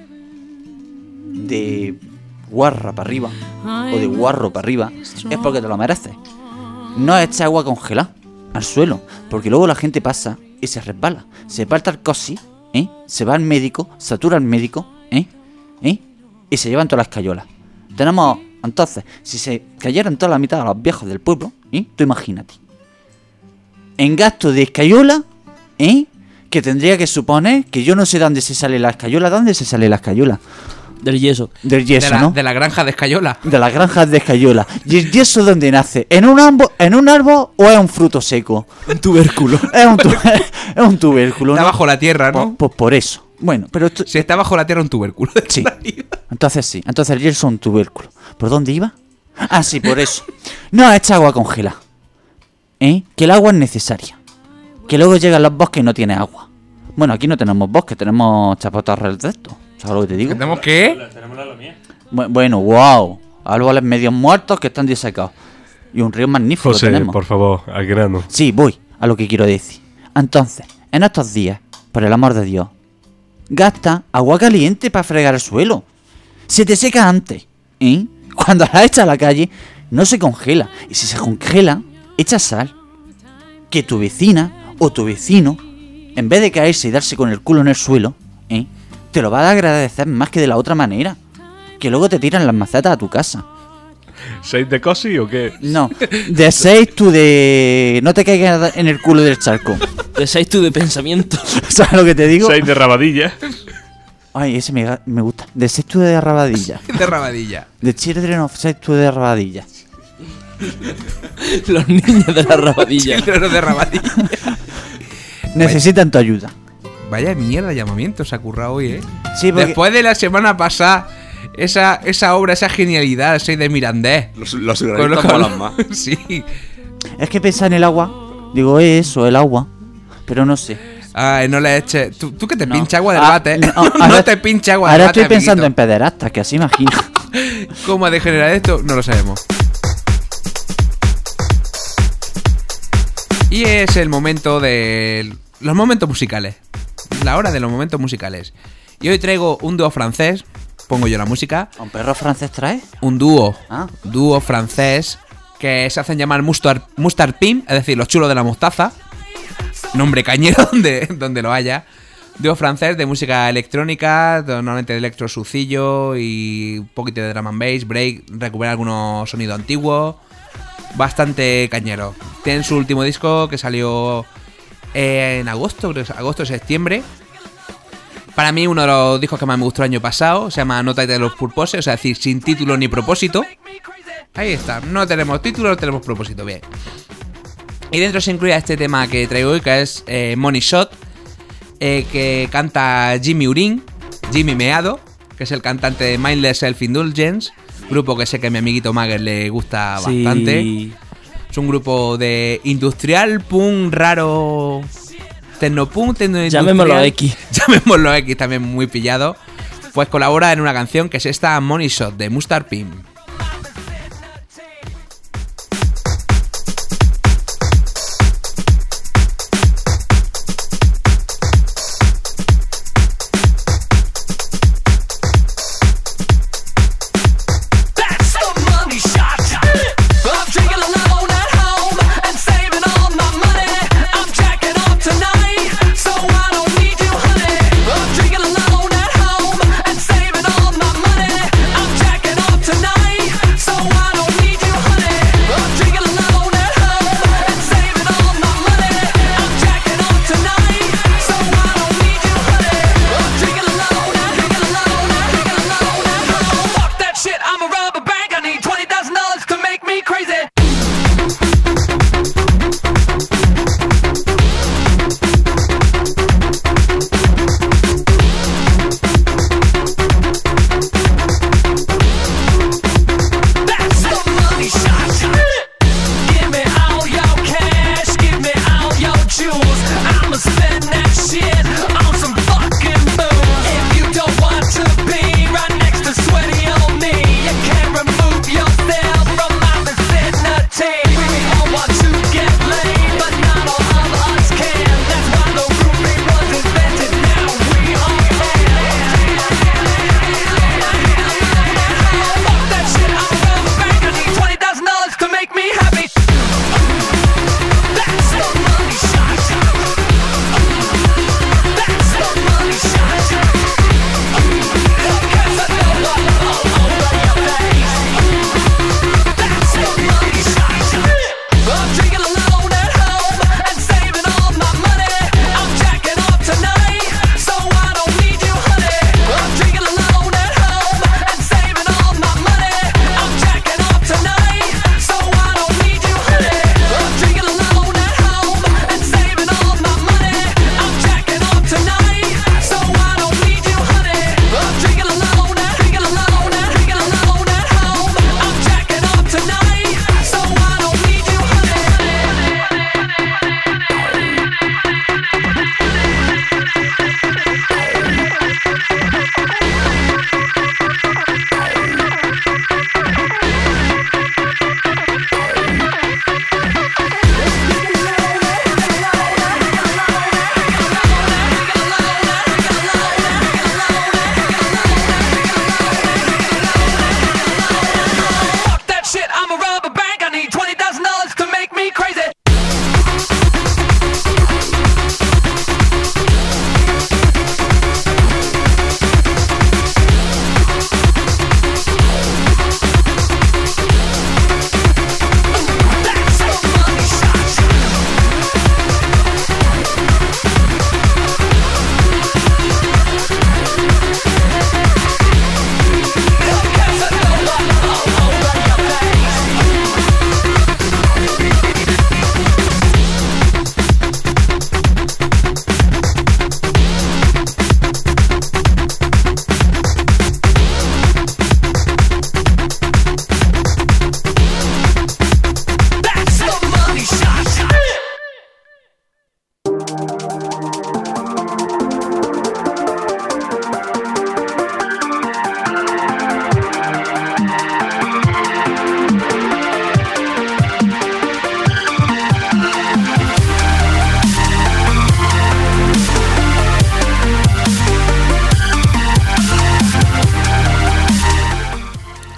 de guarra para arriba o de guarro para arriba, es porque te lo mereces. No eches agua congelada al suelo, porque luego la gente pasa y se resbala, se parte el cosi, se va al médico, satura al médico, y se llevan todas las cayolas. Tenemos, entonces, si se cayeran toda la mitad de los viejos del pueblo, tú imagínate. En gasto de escayola, que tendría que suponer que yo no sé dónde se sale la escayola. ¿Dónde se sale la escayola? Del yeso. Del yeso, ¿no? De la granja de Escayola. De las granjas de escayola. ¿Y el yeso dónde nace? ¿En un árbol o es un fruto seco? Un tubérculo. Es un tubérculo, Está ¿no? bajo la tierra, ¿no? Pues por eso. Bueno, pero esto... Si está bajo la tierra, un tubérculo. Sí. Entonces sí. Entonces el yeso es un tubérculo. ¿Por dónde iba? Ah, sí, por eso. No echa agua congelada. Que el agua es necesaria. Que luego llegan los bosques y no tiene agua. Bueno, aquí no tenemos bosques, tenemos chapotarras de esto. ¿Sabes lo que te digo? ¿Tenemos qué? Bueno, wow. Árboles medios muertos que están disecados. Y un río magnífico José, tenemos. por favor, al grano. Sí, voy a lo que quiero decir. Entonces, en estos días, por el amor de Dios, gasta agua caliente para fregar el suelo. Se te seca antes, Cuando la echas a la calle, no se congela. Y si se congela, echa sal. Que tu vecina o tu vecino, en vez de caerse y darse con el culo en el suelo, te lo va a agradecer más que de la otra manera. Que luego te tiran las macetas a tu casa. ¿6 de cosi o qué? No, de 6 tú de... No te caigas en el culo del charco. De 6 tú de pensamiento. ¿Sabes lo que te digo? 6 de rabadilla. Ay, ese me gusta. De 6 tú de rabadilla. De rabadilla. De Children of 6 tú de rabadilla. Los niños de la rabadilla. Children de rabadilla. Necesitan tu ayuda. Vaya mierda, llamamiento se ha currado hoy, ¿eh? Sí, porque... Después de la semana pasada, esa obra, esa genialidad, el 6 de Mirandés. Los granitos molan más. Sí. Es que pensaba en el agua. Digo, eso, el agua. Pero no sé. Ay, no le eches. Tú que te No. pincha agua del Ah, bate. no, No, ahora- te pincha agua del Ahora bate. estoy pensando en amiguito. pederastas, que así imagino. ¿Cómo ha degenerado esto? No lo sabemos. Y es el momento de los momentos musicales. La hora de los momentos musicales. Y hoy traigo un dúo francés. Pongo yo la música. ¿Un perro francés trae? Un dúo. Ah. Dúo francés que se hacen llamar Mustard Pim, es decir, los chulos de la mostaza. Nombre cañero donde lo haya. Dúo francés de música electrónica, normalmente de electro sucillo y un poquito de drum and bass, break, recupera algunos sonidos antiguos. Bastante cañero. Tienen su último disco que salió en agosto, creo que es agosto-septiembre. Para mí uno de los discos que más me gustó el año pasado. Se llama No Title of Purpose, o sea, es decir, sin título ni propósito. Ahí está, no tenemos título, no tenemos propósito, bien. Y dentro se incluye este tema que traigo hoy, que es Money Shot, que canta Jimmy Urin, Jimmy Meado, que es el cantante de Mindless Self-Indulgence, grupo que sé que a mi amiguito Mager le gusta bastante. Sí. Es un grupo de industrial, punk, raro, tecnopunk, tecnoindustrial. Llamémoslo X. Llamémoslo X, también muy pillado. Pues colabora en una canción que es esta Money Shot de Mustard Pim. That's the money shot. I'm drinking alone at home and saving all my money. I'm jacking off tonight, so I don't need you, honey. I'm drinking alone at home and saving all my money. I'm jacking off tonight.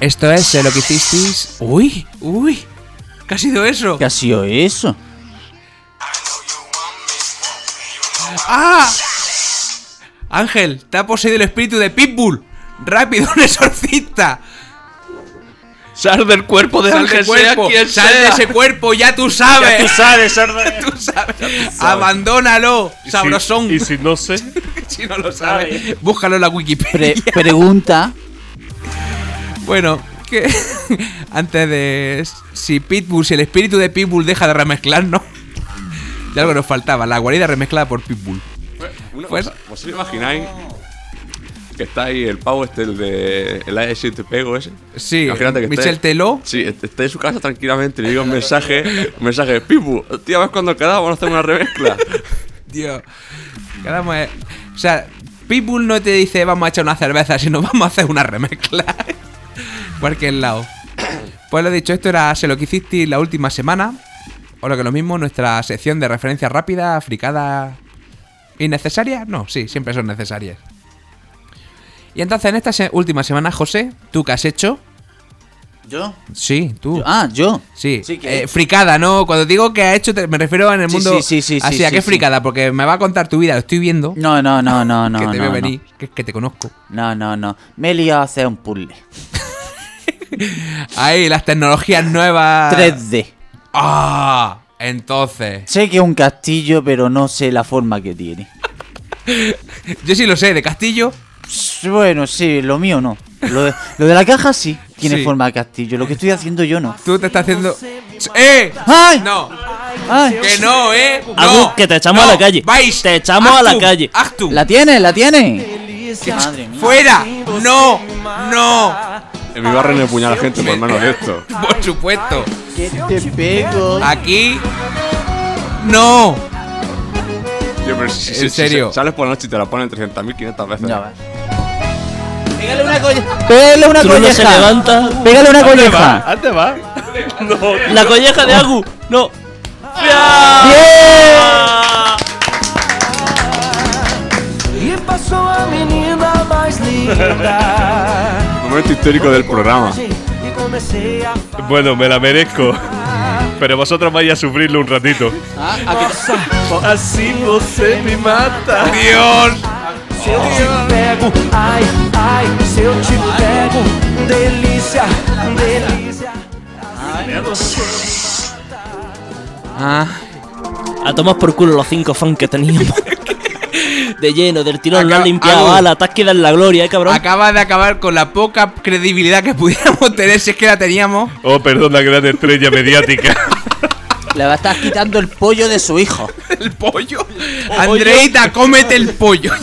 Esto es lo que hicisteis. Uy. ¿Qué ha sido eso? ¿Qué ha sido eso? ¡Ah! Ángel, te ha poseído el espíritu de Pitbull. Rápido, un exorcista. Sal del cuerpo de Sal Ángel, del sea cuerpo, quien sal de sea. ese cuerpo, ya tú sabes. Tú sabes, sorda. Tú sabes. Abandónalo, Y si- sabrosón. Y si no sé, Si no lo sabes, búscalo en la Wikipedia. Pregunta. Bueno, que antes de si el espíritu de Pitbull deja de remezclarnos, ya algo nos faltaba, la guarida remezclada por Pitbull. Una Pues- cosa, ¿vos os imagináis que está ahí el pavo el de el AS te pego ese? Sí, Imagínate que Michel esté- Teló. Sí, está en su casa tranquilamente y le digo un mensaje, Pipu, tío, ¿ves cuando quedamos? Vamos a hacer una remezcla. Tío, quedamos. O sea, Pitbull no te dice vamos a echar una cerveza, sino vamos a hacer una remezcla. Cualquier lado. Pues lo dicho, esto era Se lo que hiciste la última semana. O lo que lo mismo, nuestra sección de referencias rápidas, fricadas. ¿Innecesarias? No, sí, siempre son necesarias. Y entonces en esta última semana, José, ¿tú qué has hecho? ¿Yo? Sí, tú. Yo. Sí, Sí, que- fricada, ¿no? Cuando digo que ha hecho, me refiero en el Sí, mundo. sí, sí, así, sí, ¿a sí, qué sí. fricada? Porque me va a contar tu vida, lo estoy viendo. No. que te no, veo no. venir, que te conozco. No. Me he liado a hacer un puzzle. Ahí, las tecnologías nuevas. 3D. ¡Ah! Entonces. Sé que es un castillo, pero no sé la forma que tiene. Yo sí lo sé, de castillo. Bueno, sí, lo mío no. Lo de la caja sí tiene Sí. forma de castillo. Lo que estoy haciendo yo no. Tú te estás haciendo. ¡Eh! ¡Ay! No, ¡Ay! que no, ¿eh? Agus, No, que te echamos no, a la calle. Vais. Te echamos a la calle. Actum. ¿La tiene? Madre mía. ¡Fuera! ¡No! ¡No! En mi barrio no puña a la gente por menos de esto. Por supuesto. ¿Qué te pego? Aquí. ¡No! Tío, pero ¿En serio? sales por la noche y te la ponen 300.500 veces. Ya ves. Pégale una colleja. Pégale una Tú no se colleja. levanta. Pégale una colleja. ¿dónde va? La colleja de Agus. No. E passou a menina mais linda. Momento histórico del programa. E comecei a Bueno, me la merezco. Pero vosotros vais a sufrirlo un ratito. Assim você me mata. ¡Dios! Se eu te pego, ai, ai, se eu te pego, delícia, delícia. Ah. A tomar por culo los 5 fans que teníamos. De lleno, del tirón, lo Acá- han limpiado. Agus. Ala, te has quedado en la gloria, cabrón. Acaba de acabar con la poca credibilidad que pudiéramos tener si es que la teníamos. Oh, perdona, gran estrella mediática. Le va a estar quitando el pollo de su hijo. El pollo. Andreita, cómete el pollo.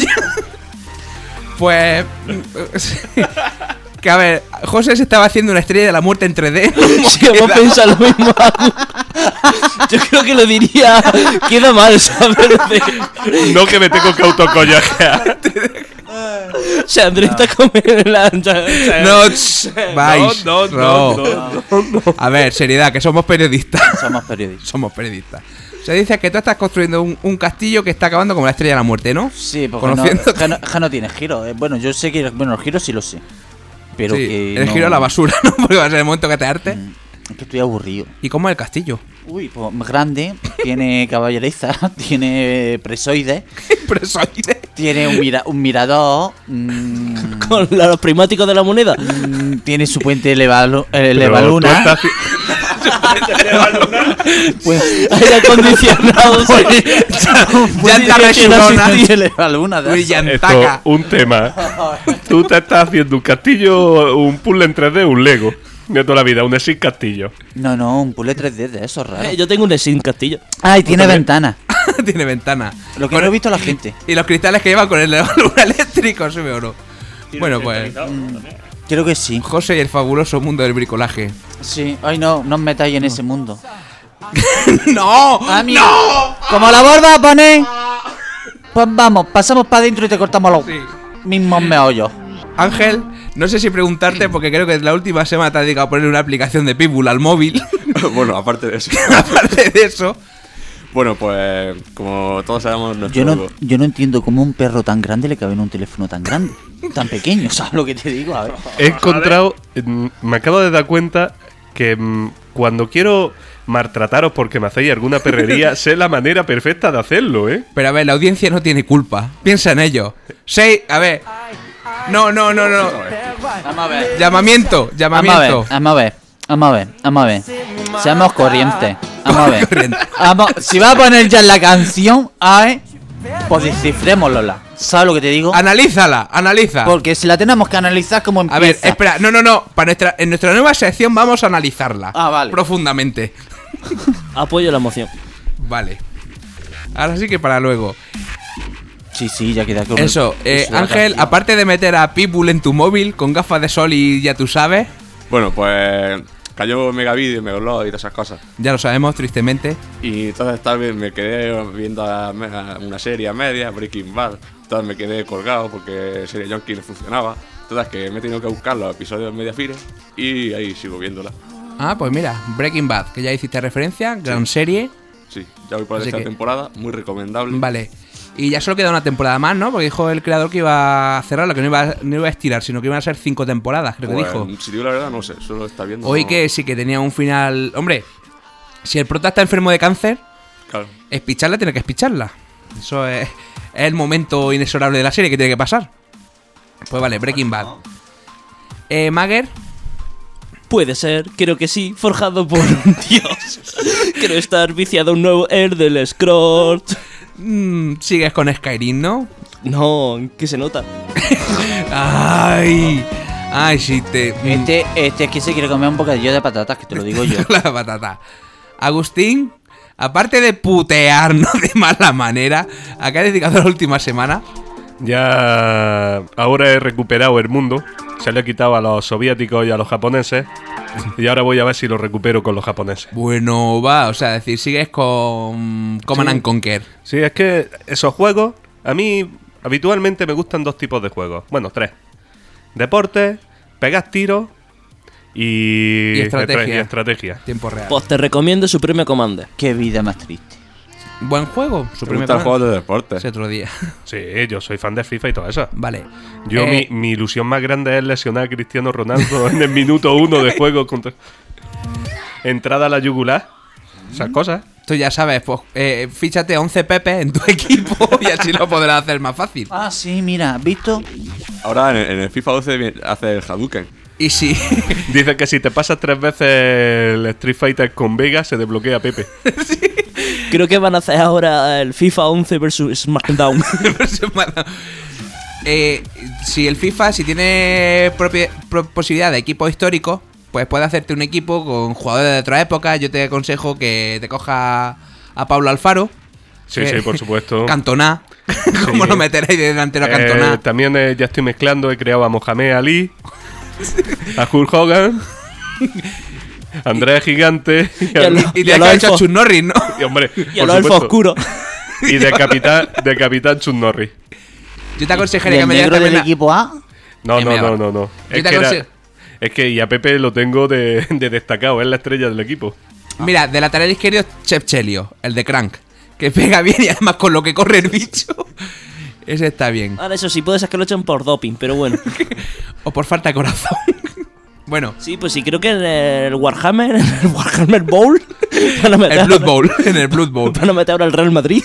Pues. Que a ver, José se estaba haciendo una estrella de la muerte en 3D. Sí, hemos pensado lo mismo. Agus. Yo creo que lo diría. Queda mal, ¿sabes? No que me tengo que autocollajear. O sea, Andrés está comiendo la. No, vais. No. A ver, seriedad, que somos periodistas. Somos periodistas. Somos periodistas. Se dice que tú estás construyendo un castillo que está acabando como la estrella de la muerte, ¿no? Sí, porque Conociendo- no, no tiene giro. Bueno, yo sé que. Bueno, el giro sí lo sé. Pero Sí, que. el no- giro a la basura, ¿no? Porque va a ser el momento que te arte. Es que estoy aburrido. ¿Y cómo es el castillo? Uy, pues más grande. Tiene caballeriza. Tiene presoides. Presoide. Tiene un mirador. Con los prismáticos de la moneda. Tiene su puente elevaluna. Pero tú estás- Pues, Aire acondicionado. Llanta resulona. elevaluna. de eso. Brillantaca. Esto, un tema. Tú te estás haciendo un castillo, un puzzle en 3D, un Lego. De toda la vida, un Exit Castillo. No, un puzzle 3D de eso, raro. Yo tengo un Sin Castillo. Ay, tiene también. ventana. Tiene ventana. Lo que no he visto la gente. Y los cristales que lleva con el luna eléctrico, ¿sí o no? Bueno, pues. Creo que sí. José y el fabuloso mundo del bricolaje. Sí. Ay, no os metáis en ese mundo. ¡No! Amigo. ¡No! Como la borda pone. Pues vamos, pasamos para adentro y te cortamos los Sí. mismos meollos. Ángel, no sé si preguntarte, porque creo que la última semana te has dedicado a poner una aplicación de Pitbull al móvil. Bueno, aparte de eso. Aparte de eso. Bueno, pues como todos sabemos, nuestro Yo no entiendo cómo un perro tan grande le cabe en un teléfono tan grande, tan pequeño, ¿sabes lo que te digo? A ver. He encontrado, me acabo de dar cuenta que cuando quiero maltrataros porque me hacéis alguna perrería, sé la manera perfecta de hacerlo, ¿eh? Pero a ver, la audiencia no tiene culpa. Piensa en ello. Sí, a ver. No. Vamos a ver. Llamamiento. Vamos a ver. Seamos corrientes. Vamos a ver. Si vas a poner ya la canción, pues descifrémosla. ¿Sabes lo que te digo? Analízala. Porque si la tenemos que analizar como empieza. A ver, espera. No. En nuestra nueva sección vamos a analizarla. Vale. Profundamente. Apoyo la moción. Vale. Ahora sí que para luego. Sí, ya queda con Eso, Ángel, aparte de meter a Pitbull en tu móvil con gafas de sol y ya tú sabes, Bueno, pues cayó Megavideo, Megalod y todas esas cosas. ya lo sabemos, tristemente. Y entonces tal vez me quedé viendo una serie a media, Breaking Bad. Entonces me quedé colgado porque Serie Junkie no funcionaba. Entonces que me he tenido que buscar los episodios de Mediafire y ahí sigo viéndola. Ah, pues mira, Breaking Bad, que ya hiciste referencia, gran serie. Sí, ya voy por la Así tercera que- temporada, muy recomendable. Vale. Y ya solo queda una temporada más, ¿no? Porque dijo el creador que iba a cerrarlo, que no iba a estirar, sino que iban a ser 5 temporadas, creo que Pues, dijo. si digo la verdad, no sé, solo está viendo. Hoy no- que sí que tenía un final... Hombre, si el prota está enfermo de cáncer, Claro. espicharla tiene que espicharla. Eso es el momento inexorable de la serie que tiene que pasar. Pues vale, Breaking Bad. Mager, Puede ser, creo que sí, forjado por un dios. Quiero estar viciado a un nuevo Air del Scrooge. sigues con Skyrim, ¿no? No, que se nota. Ay, sí te... Este es que se quiere comer un bocadillo de patatas, que te lo digo yo. La patata. Agustín, aparte de putearnos de mala manera, ¿a qué has dedicado la última semana? Ya ahora he recuperado el mundo. Se le he quitado a los soviéticos y a los japoneses. Y ahora voy a ver si lo recupero con los japoneses. Bueno, va, o sea, decir, sigues con Command and Conquer. Sí, es que esos juegos, a mí habitualmente me gustan dos tipos de juegos. Bueno, tres. Deporte, pegas tiros y estrategia. Tiempo real. Pues te recomiendo Supreme Commander. Qué vida más triste. Buen juego, su Me primer gustan los juegos de deporte. Ese otro día. Sí, yo soy fan de FIFA y todo eso. Vale. Yo mi ilusión más grande es lesionar a Cristiano Ronaldo en el minuto 1 de juego contra... Entrada a la yugular. Esas cosas. Tú ya sabes, pues fíchate 11 Pepe en tu equipo y así lo podrás hacer más fácil. Ah, sí, mira, ¿visto? Ahora en el FIFA 12 hace el Hadouken. Y si Dice que si te pasas 3 veces el Street Fighter con Vega, se desbloquea Pepe. Creo que van a hacer ahora el FIFA 11 versus SmackDown. si el FIFA, si tiene posibilidad de equipo histórico, pues puede hacerte un equipo con jugadores de otra época. Yo te aconsejo que te coja a Pablo Alfaro. Sí, sí, por supuesto. Cantona. ¿Cómo no meteréis de delantero a Cantona? También ya estoy mezclando, he creado a Mohamed Ali, a Hulk Hogan, a Andrea Gigante Y a lo- Y y te a has los hecho a elfos. Chuck Norris, ¿no? y, hombre, Y a por los elfos supuesto. oscuros. Y de capitán Chuck Norris. Yo te ¿Y aconsejaría que el me dieras negro del también equipo A? No. Yo Es te que, aconsejo- es que y a Pepe lo tengo de destacado, es la estrella del equipo. Mira, de lateral izquierdo, Chef Chelio, el de Crank. Que pega bien y además con lo que corre el bicho. Ese está bien. Ahora, eso sí, puede ser que lo echen por doping, pero bueno. O por falta de corazón. Bueno, Sí, pues sí, creo que en el Warhammer Bowl, van a meter, el Blood Bowl. En el Blood Bowl. van a meter ahora el Real Madrid.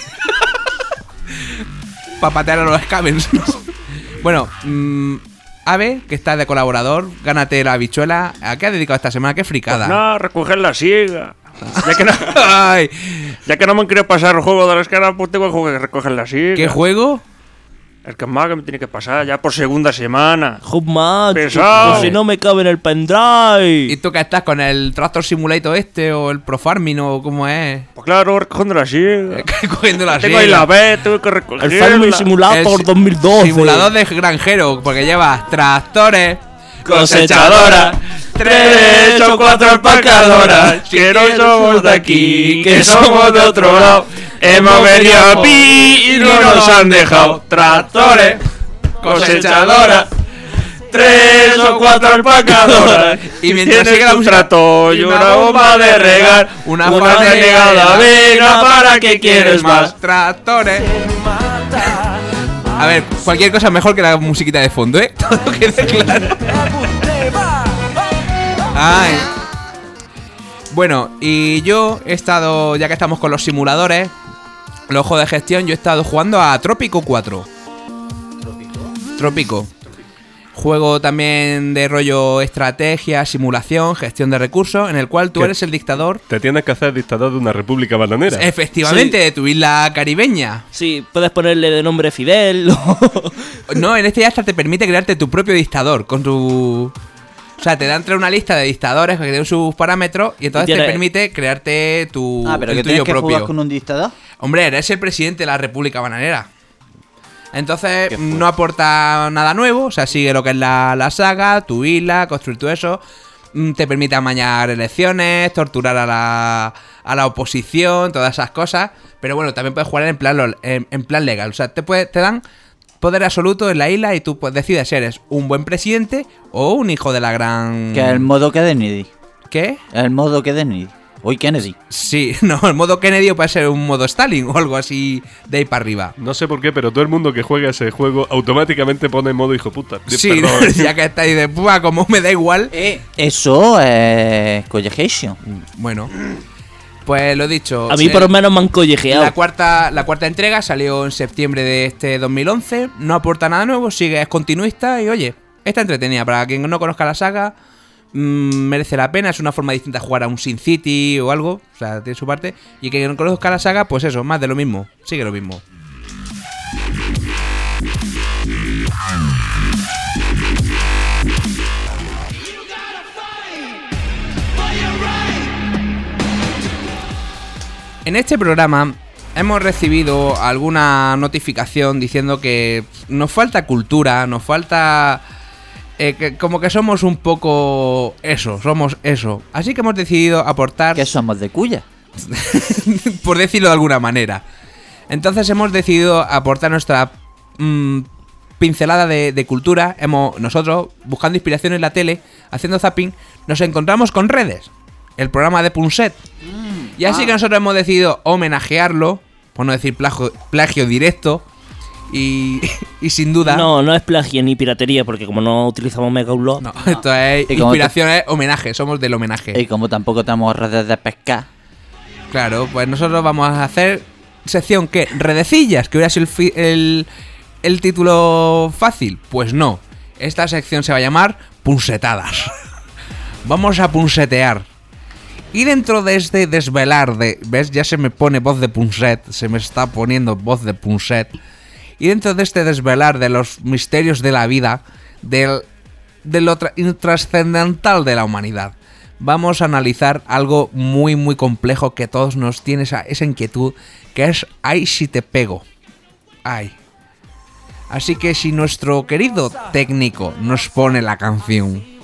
Para patear a los Scavens. Bueno, Ave, que está de colaborador, gánate la habichuela. ¿A qué has dedicado esta semana? ¡Qué fricada! No, recoger la siega. Ay, Ya que no me han querido pasar el juego de las caras, pues tengo que recoger la siega. ¿qué juego? El que más que me tiene que pasar ya por segunda semana. Joder, macho, Pesado. pues si no me cabe en el ¿Y pendrive. tú qué estás con el Tractor Simulator este o el Pro Farming o cómo es? Pues claro, recogiendo la siega. Cogiendo la Tengo ahí siega. la B, tengo que recogerla. El Farming Simulator El 2012. Simulador de granjero, porque llevas tractores, Cosechadora, 3 o 4 alpacadoras, que no somos de aquí, que somos de otro lado. Hemos venido a pi y no nos han dejado. Tractores, cosechadoras, 3 o 4 alpacadoras. Y mientras tienes sigue la un música, tractor y una bomba de regar, una una falda de denegada vega, vega, ¿para qué quieres más? Tractores. A ver, cualquier cosa mejor que la musiquita de fondo, ¿eh? Todo quede claro. Ay. Bueno, y yo he estado, ya que estamos con los simuladores, los juegos de gestión, yo he estado jugando a Trópico 4. Trópico. Juego también de rollo estrategia, simulación, gestión de recursos, en el cual tú ¿Qué? eres el dictador. Te tienes que hacer dictador de una república bananera. Efectivamente, Sí. de tu isla caribeña. Sí, puedes ponerle de nombre Fidel. No, en este ya hasta te permite crearte tu propio dictador con tu... O sea, te dan entre una lista de dictadores que tienen sus parámetros y entonces Y tiene- te permite crearte tu pero el que tuyo tienes que propio. jugar con un dictador. Hombre, eres el presidente de la República Bananera. Entonces Qué fuerte. no aporta nada nuevo, o sea, sigue lo que es la saga, tu isla, construir todo eso. Te permite amañar elecciones, torturar a la oposición, todas esas cosas. Pero bueno, también puedes jugar en plan legal. O sea, te dan poder absoluto en la isla y tú pues, decides si eres un buen presidente o un hijo de la gran... Que es el modo Kennedy. ¿Qué? El modo Kennedy. Hoy Kennedy. Sí, no, el modo Kennedy puede ser un modo Stalin o algo así de ahí para arriba. No sé por qué, pero todo el mundo que juega ese juego automáticamente pone en modo hijo puta. Sí, Perdón. ya que estáis de púa, como me da igual. Eso es collection. Bueno, pues lo dicho. A mí por lo menos me han collejeado. La cuarta entrega salió en septiembre de este 2011. No aporta nada nuevo, sigue, es continuista y oye, está entretenida. Para quien no conozca la saga, merece la pena. Es una forma distinta de jugar a un Sin City o algo. O sea, tiene su parte. Y quien no conozca la saga, pues eso, más de lo mismo. Sigue lo mismo. En este programa hemos recibido alguna notificación diciendo que nos falta cultura, nos falta... como que somos un poco eso, somos eso. Así que hemos decidido aportar, Que somos de Cuya. por decirlo de alguna manera. Entonces hemos decidido aportar nuestra pincelada de cultura. Nosotros, buscando inspiración en la tele, haciendo zapping, nos encontramos con Redes, el programa de Punset. Y así que nosotros hemos decidido homenajearlo, por no decir plagio directo, y sin duda... No es plagio ni piratería, porque como no utilizamos Mega Upload, No, esto es Y como inspiración, es homenaje, somos del homenaje. Y como tampoco tenemos redes de pescar. Claro, pues nosotros vamos a hacer sección que redecillas, que hubiera sido el título fácil. Pues no, esta sección se va a llamar Punsetadas. Vamos a punsetear. Y dentro de este desvelar de... ¿Ves? Ya se me pone voz de punset, se me está poniendo voz de punset. Y dentro de este desvelar de los misterios de la vida, de lo intrascendental de la humanidad, vamos a analizar algo muy muy complejo que a todos nos tiene esa inquietud, que es ay si te pego. Ay. Así que si nuestro querido técnico nos pone la canción.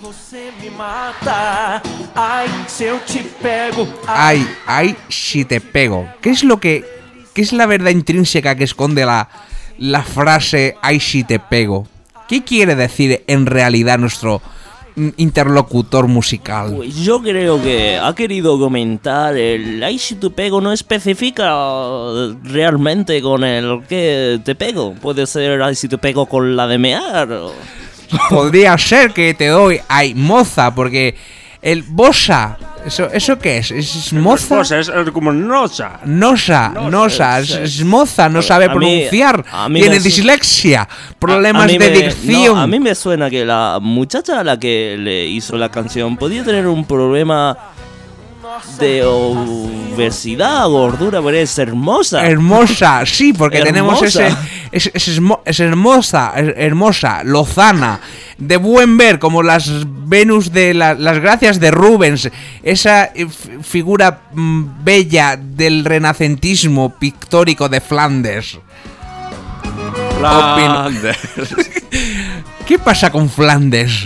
Ay si te pego. ¿Qué es la verdad intrínseca que esconde la frase ay si te pego? ¿Qué quiere decir en realidad nuestro interlocutor musical? Pues yo creo que ha querido comentar el ay si te pego no especifica realmente con el que te pego. Puede ser ay si te pego con la de mear. Podría ser que te doy ay moza, porque el bosa, ¿eso qué es? ¿Es moza? Cosa, es como nosa. Nosa, es moza, no sabe A mí- pronunciar, a mí tiene me su- dislexia, problemas A mí de me- dicción. no, a mí me suena que la muchacha a la que le hizo la canción podía tener un problema de obesidad, gordura, pero es hermosa. Hermosa, sí, porque tenemos Hermosa. es hermosa, lozana, de buen ver, como las Venus de las gracias de Rubens, esa figura bella del renacentismo pictórico de Flandes. Flanders. ¿Qué pasa con Flandes?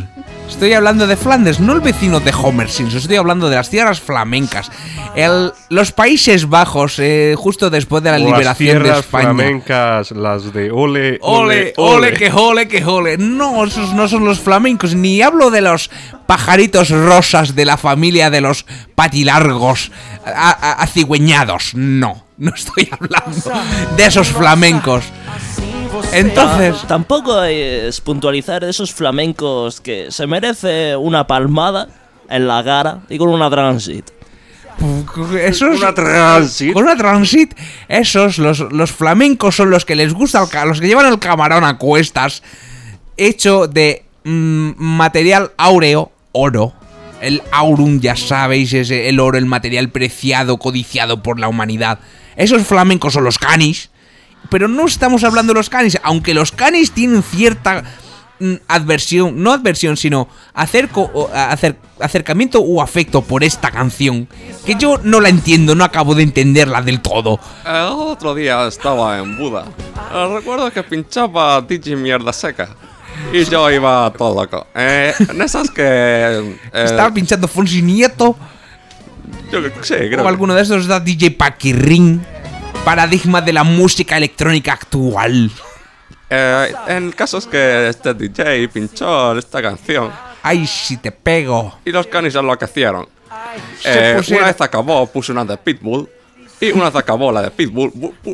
Estoy hablando de Flandes, no el vecino de Homer Simpson. Estoy hablando de las tierras flamencas. Los Países Bajos, justo después de la liberación de Las España. tierras flamencas, las de ole, Ole, que ole. No, esos no son los flamencos. Ni hablo de los pajaritos rosas de la familia de los patilargos acigüeñados. No estoy hablando de esos flamencos. Entonces, Tampoco es puntualizar esos flamencos que se merece una palmada en la cara y con una transit. esos, Una transit. con una transit, esos, los flamencos son los que les gusta, los que llevan el camarón a cuestas, hecho de material áureo, oro. El aurum, ya sabéis, es el oro, el material preciado, codiciado por la humanidad. Esos flamencos son los canis. Pero no estamos hablando de los canis, aunque los canis tienen cierta adversión, no adversión, sino acercamiento o afecto por esta canción, que yo no la entiendo, no acabo de entenderla del todo. El otro día estaba en Buda. Recuerdo que pinchaba DJ Mierda Seca. Y yo iba todo loco. En esas que... Estaba pinchando Fonsi Nieto Yo sí, creo o que- alguno de esos da DJ Paquirrín, paradigma de la música electrónica actual. En el caso es que este DJ pinchó esta canción Ay, si te pego. y los canis enloquecieron. Se pusieron- Una vez acabó, puso una de Pitbull. Y una vez acabó la de Pitbull,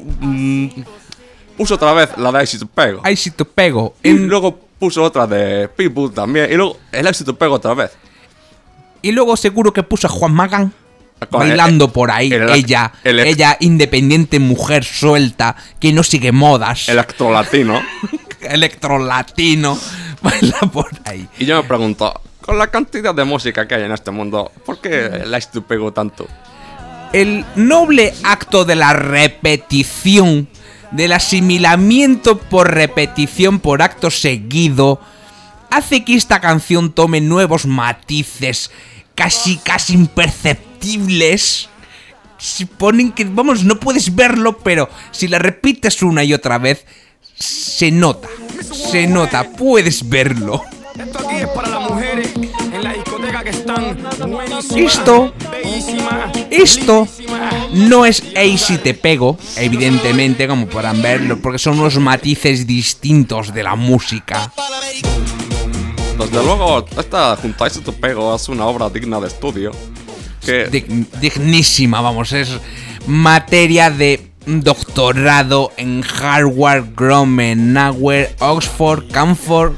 puso otra vez la de Ay, si te pego. Ay, si te pego. Y luego puso otra de Pitbull también. Y luego el Ay, si te pego otra vez. Y luego seguro que puso a Juan Magán Con bailando por ahí. Ella, independiente, mujer suelta, que no sigue modas. Electrolatino. Electrolatino. Baila por ahí. Y yo me pregunto, con la cantidad de música que hay en este mundo, ¿por qué el Ay, si te pego tanto? El noble acto de la repetición, del asimilamiento por repetición por acto seguido, hace que esta canción tome nuevos matices, casi imperceptibles. Si ponen que, vamos, no puedes verlo, pero si la repites una y otra vez, se nota, puedes verlo. Esto aquí es para las mujeres en la discoteca que están buenísimas, Esto bellísimas, no es Ey si te pego, evidentemente, como podrán verlo, porque son unos matices distintos de la música. Desde luego, esta junto a Ay, si te pego es una obra digna de estudio. Que Dignísima, vamos, es materia de doctorado en Harvard, Grosvenor, Oxford, Camford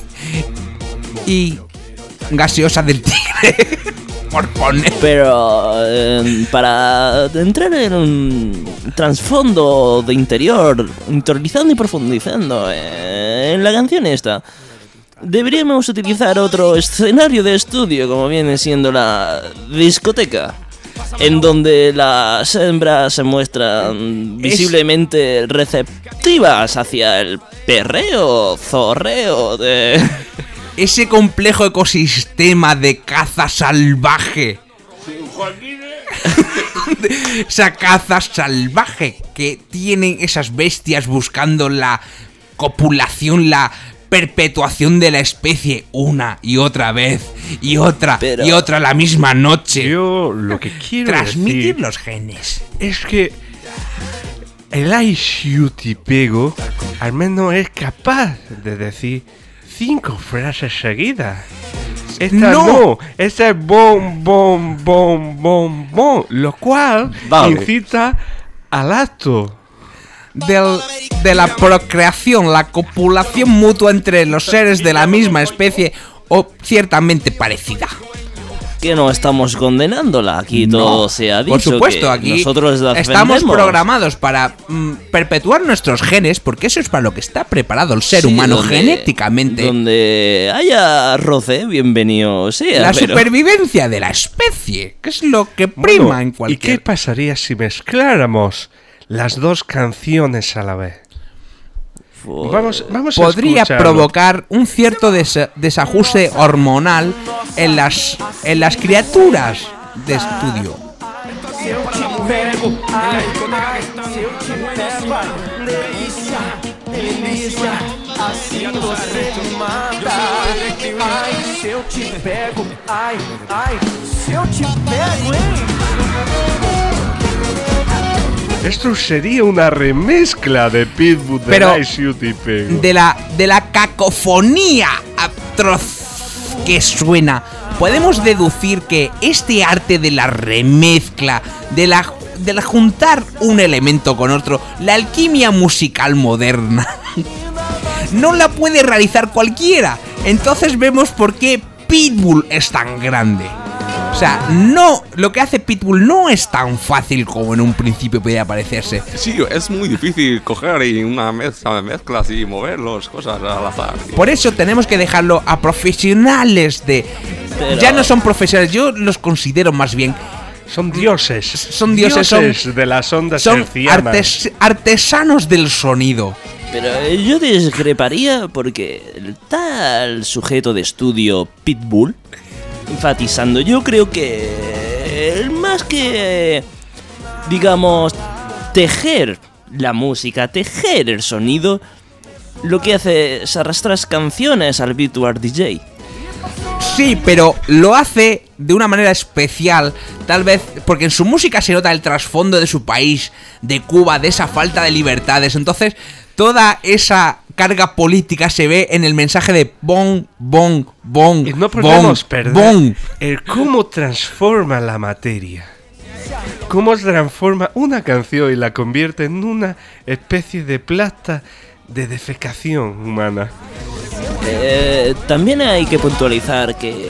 y gaseosa del Tigre, por poner. Pero para entrar en un trasfondo de interior, interiorizando y profundizando en la canción esta, deberíamos utilizar otro escenario de estudio, como viene siendo la discoteca, en donde las hembras se muestran visiblemente receptivas hacia el perreo, zorreo de... Ese complejo ecosistema de caza salvaje. Esa caza salvaje que tienen esas bestias buscando la copulación, la perpetuación de la especie una y otra vez y otra Pero- y otra la misma noche. Yo lo que quiero Transmitir decir los genes. es que el Ay, si te pego al menos es capaz de decir 5 frases seguidas. Esta no, esta es bom, bom, bom, bom, bom, lo cual Dale. incita al acto. De la procreación, la copulación mutua entre los seres de la misma especie o ciertamente parecida. Que no estamos condenándola, aquí No, todo se ha dicho. por supuesto, que aquí nosotros la estamos defendemos. programados para perpetuar nuestros genes, porque eso es para lo que está preparado el ser Sí, humano donde- genéticamente. Donde haya roce, bienvenido sea. La pero- supervivencia de la especie, que es lo que prima Bueno, en ¿y qué cualquier... pasaría si mezcláramos las dos canciones a la vez? Vamos a Podría escucharlo. provocar un cierto desajuste hormonal en las criaturas de estudio. para las mujeres en la discoteca que están buenísimas, bellísimas, lindísimas. Assim você me mata. Ai, se eu te pego. Ai, ai, se eu te pego, hein? Esto sería una remezcla de Pitbull de Pero Nice Cutie Pego. de la cacofonía atroz que suena, podemos deducir que este arte de la remezcla, de la juntar un elemento con otro, la alquimia musical moderna, no la puede realizar cualquiera. Entonces vemos por qué Pitbull es tan grande. O sea, no, lo que hace Pitbull no es tan fácil como en un principio podía parecerse. Sí, es muy difícil coger y una mezcla de mezclas y mover las cosas al azar. Por eso tenemos que dejarlo a profesionales de... Pero- Ya no son profesionales, yo los considero más bien... Son dioses. Son dioses, son- de las ondas Son hercianas. artesanos del sonido. Pero yo discreparía porque el tal sujeto de estudio Pitbull, enfatizando, yo creo que más que, digamos, tejer la música, tejer el sonido, lo que hace es arrastrar canciones al Virtual DJ. Sí, pero lo hace de una manera especial, tal vez porque en su música se nota el trasfondo de su país, de Cuba, de esa falta de libertades. Entonces, toda esa carga política se ve en el mensaje de bon, bon, bon, Y no podemos bon, perder bon. el cómo transforma la materia. Cómo transforma una canción y la convierte en una especie de plasta de defecación humana. También hay que puntualizar que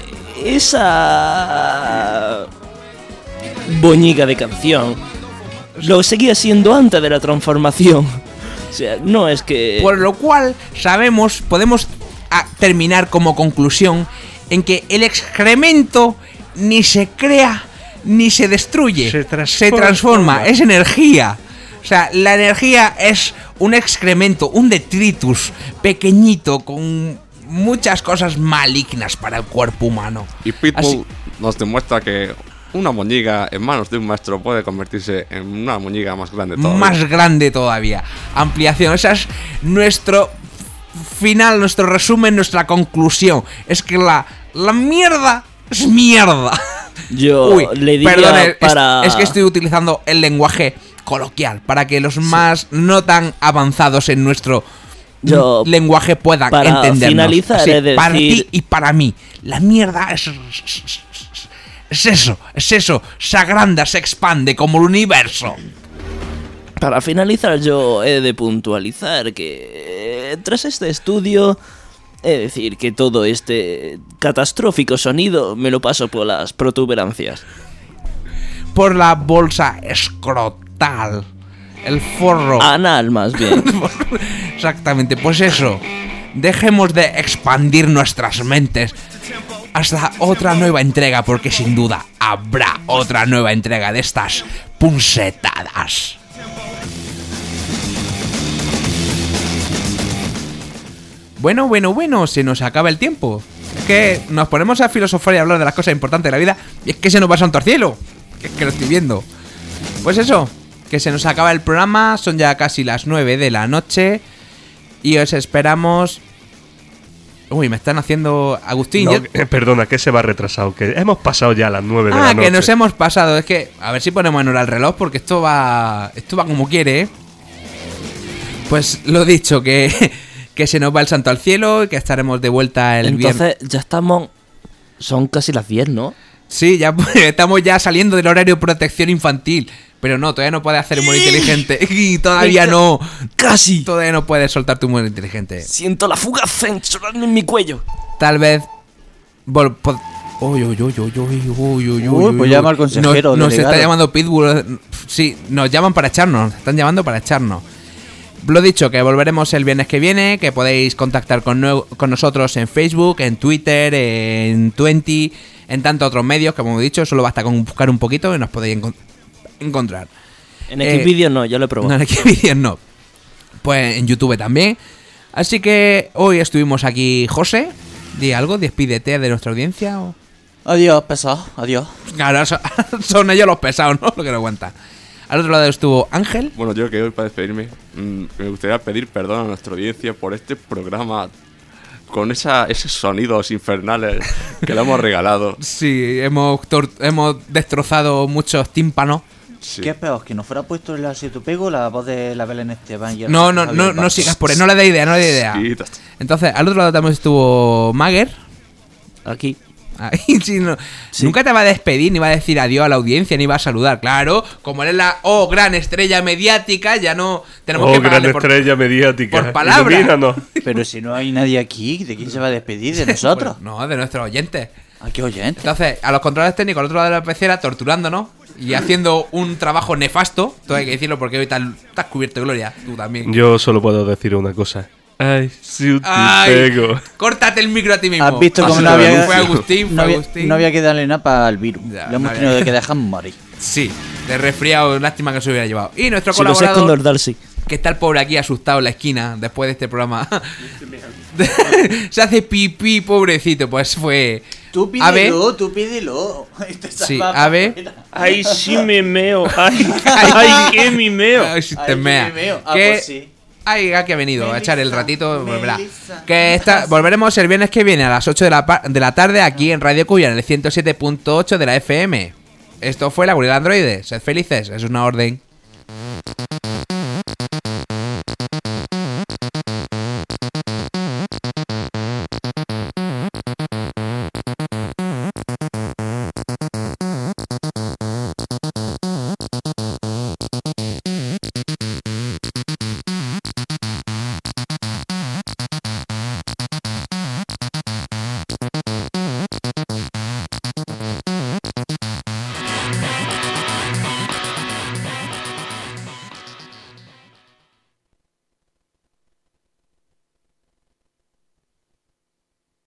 esa boñiga de canción lo seguía siendo antes de la transformación. O sea, no es que... Por lo cual, podemos terminar como conclusión en que el excremento ni se crea ni se destruye, Se se transforma. transforma, es energía. O sea, la energía es un excremento, un detritus pequeñito con muchas cosas malignas para el cuerpo humano. Y Pitbull Así- nos demuestra que una moñiga en manos de un maestro puede convertirse en una moñiga más grande todavía. Más grande todavía. Ampliación. Ese es nuestro final, nuestro resumen, nuestra conclusión. Es que la mierda es mierda. Yo le diría perdone, para... es que estoy utilizando el lenguaje coloquial para que los más no tan avanzados en nuestro Yo, lenguaje puedan para entendernos. finalizar, Así, es para ti decir- y para mí, la mierda es eso, se agranda, se expande como el universo. Para finalizar, yo he de puntualizar que tras este estudio, he de decir que todo este catastrófico sonido me lo paso por las protuberancias. Por la bolsa escrotal, el forro. Anal, más bien. Exactamente, pues eso. Dejemos de expandir nuestras mentes hasta otra nueva entrega, porque sin duda habrá otra nueva entrega de estas punsetadas. Bueno, se nos acaba el tiempo. Es que nos ponemos a filosofar y a hablar de las cosas importantes de la vida y es que se nos va a santo al cielo. Es que lo estoy viendo. Pues eso, que se nos acaba el programa, son ya casi las 9 de la noche y os esperamos... Uy, me están haciendo... Agustín, No, yo- perdona, que se va retrasado, que hemos pasado ya a las 9 de la noche. que nos hemos pasado. Es que, a ver si ponemos en hora el reloj, porque esto va como quiere, ¿eh? Pues lo dicho, que se nos va el santo al cielo y que estaremos de vuelta el viernes. Entonces, ya estamos... Son casi las 10, ¿no? Sí, ya estamos ya saliendo del horario de protección infantil. Pero no, todavía no puede hacer humor inteligente. Y todavía no. ¡Casi! Todavía no puedes soltar tu humor inteligente. Siento la fuga censurarme en mi cuello. Tal vez... Uy, pues llama al consejero Nos delegado. está llamando Pitbull. Sí, nos llaman para echarnos. Nos están llamando para echarnos. Lo dicho, que volveremos el viernes que viene. Que podéis contactar con nosotros en Facebook, en Twitter, en Twenty, en tantos otros medios. Que como he dicho, solo basta con buscar un poquito y nos podéis encontrar. En Xvideos no, yo lo he probado. No, en Xvideos no. Pues en YouTube también. Así que hoy estuvimos aquí, José. Di algo, despídete de nuestra audiencia. Adiós, pesado, adiós. Claro, son ellos los pesados, ¿no? Lo que no aguantan. Al otro lado estuvo Ángel. Bueno, yo que hoy para despedirme, me gustaría pedir perdón a nuestra audiencia por este programa con esos sonidos infernales que le hemos regalado. Sí, hemos destrozado muchos tímpanos. Sí. ¿Qué es peor? ¿Que nos fuera puesto el así tu pego la voz de la Belén Esteban? Y el No Javier no Vázquez? sigas por ahí, no le dé idea, Sí, Entonces, al otro lado también estuvo Mager. Aquí. Ahí, sí, no. Nunca te va a despedir, ni va a decir adiós a la audiencia, ni va a saludar. Claro, como eres la gran estrella mediática, ya no tenemos que gran pagarle estrella mediática. por palabra. Ilumínanos. Pero si no hay nadie aquí, ¿de quién se va a despedir? ¿De nosotros? Pues no, de nuestros oyentes. ¿A qué oyente? Entonces, a los controles técnicos al otro lado de la pecera, torturándonos y haciendo un trabajo nefasto. Todo hay que decirlo porque hoy estás cubierto de gloria. Tú también. Yo solo puedo decir una cosa. Ay, sí, Ay, pego. córtate el micro a ti mismo. ¿Has visto cómo Así no lo había, Fue Agustín, no, había, Agustín. no había que darle nada para el virus? Ya, Lo hemos no tenido había- que dejar morir. Sí, de resfriado, lástima que se hubiera llevado. Y nuestro Si lo sé con colaborador, Lord Darcy. que está el pobre aquí asustado en la esquina después de este programa. Se hace pipí, pobrecito. Pues fue Tú Ave. pídelo, tú pídelo. Te Sí, salva Ave. fuera. Ay, sí me meo. Ay, qué mi meo. Ay, si Ay, te que mea. me meo. Ah, Que- pues sí. Ay, aquí ha venido a echar el Melissa, ratito, volverá. Melissa, Que volveremos el viernes que viene a las 8 de la tarde aquí en Radio Cuya, en el 107.8 de la FM. Esto fue La Guardia del Androide. Sed felices, es una orden.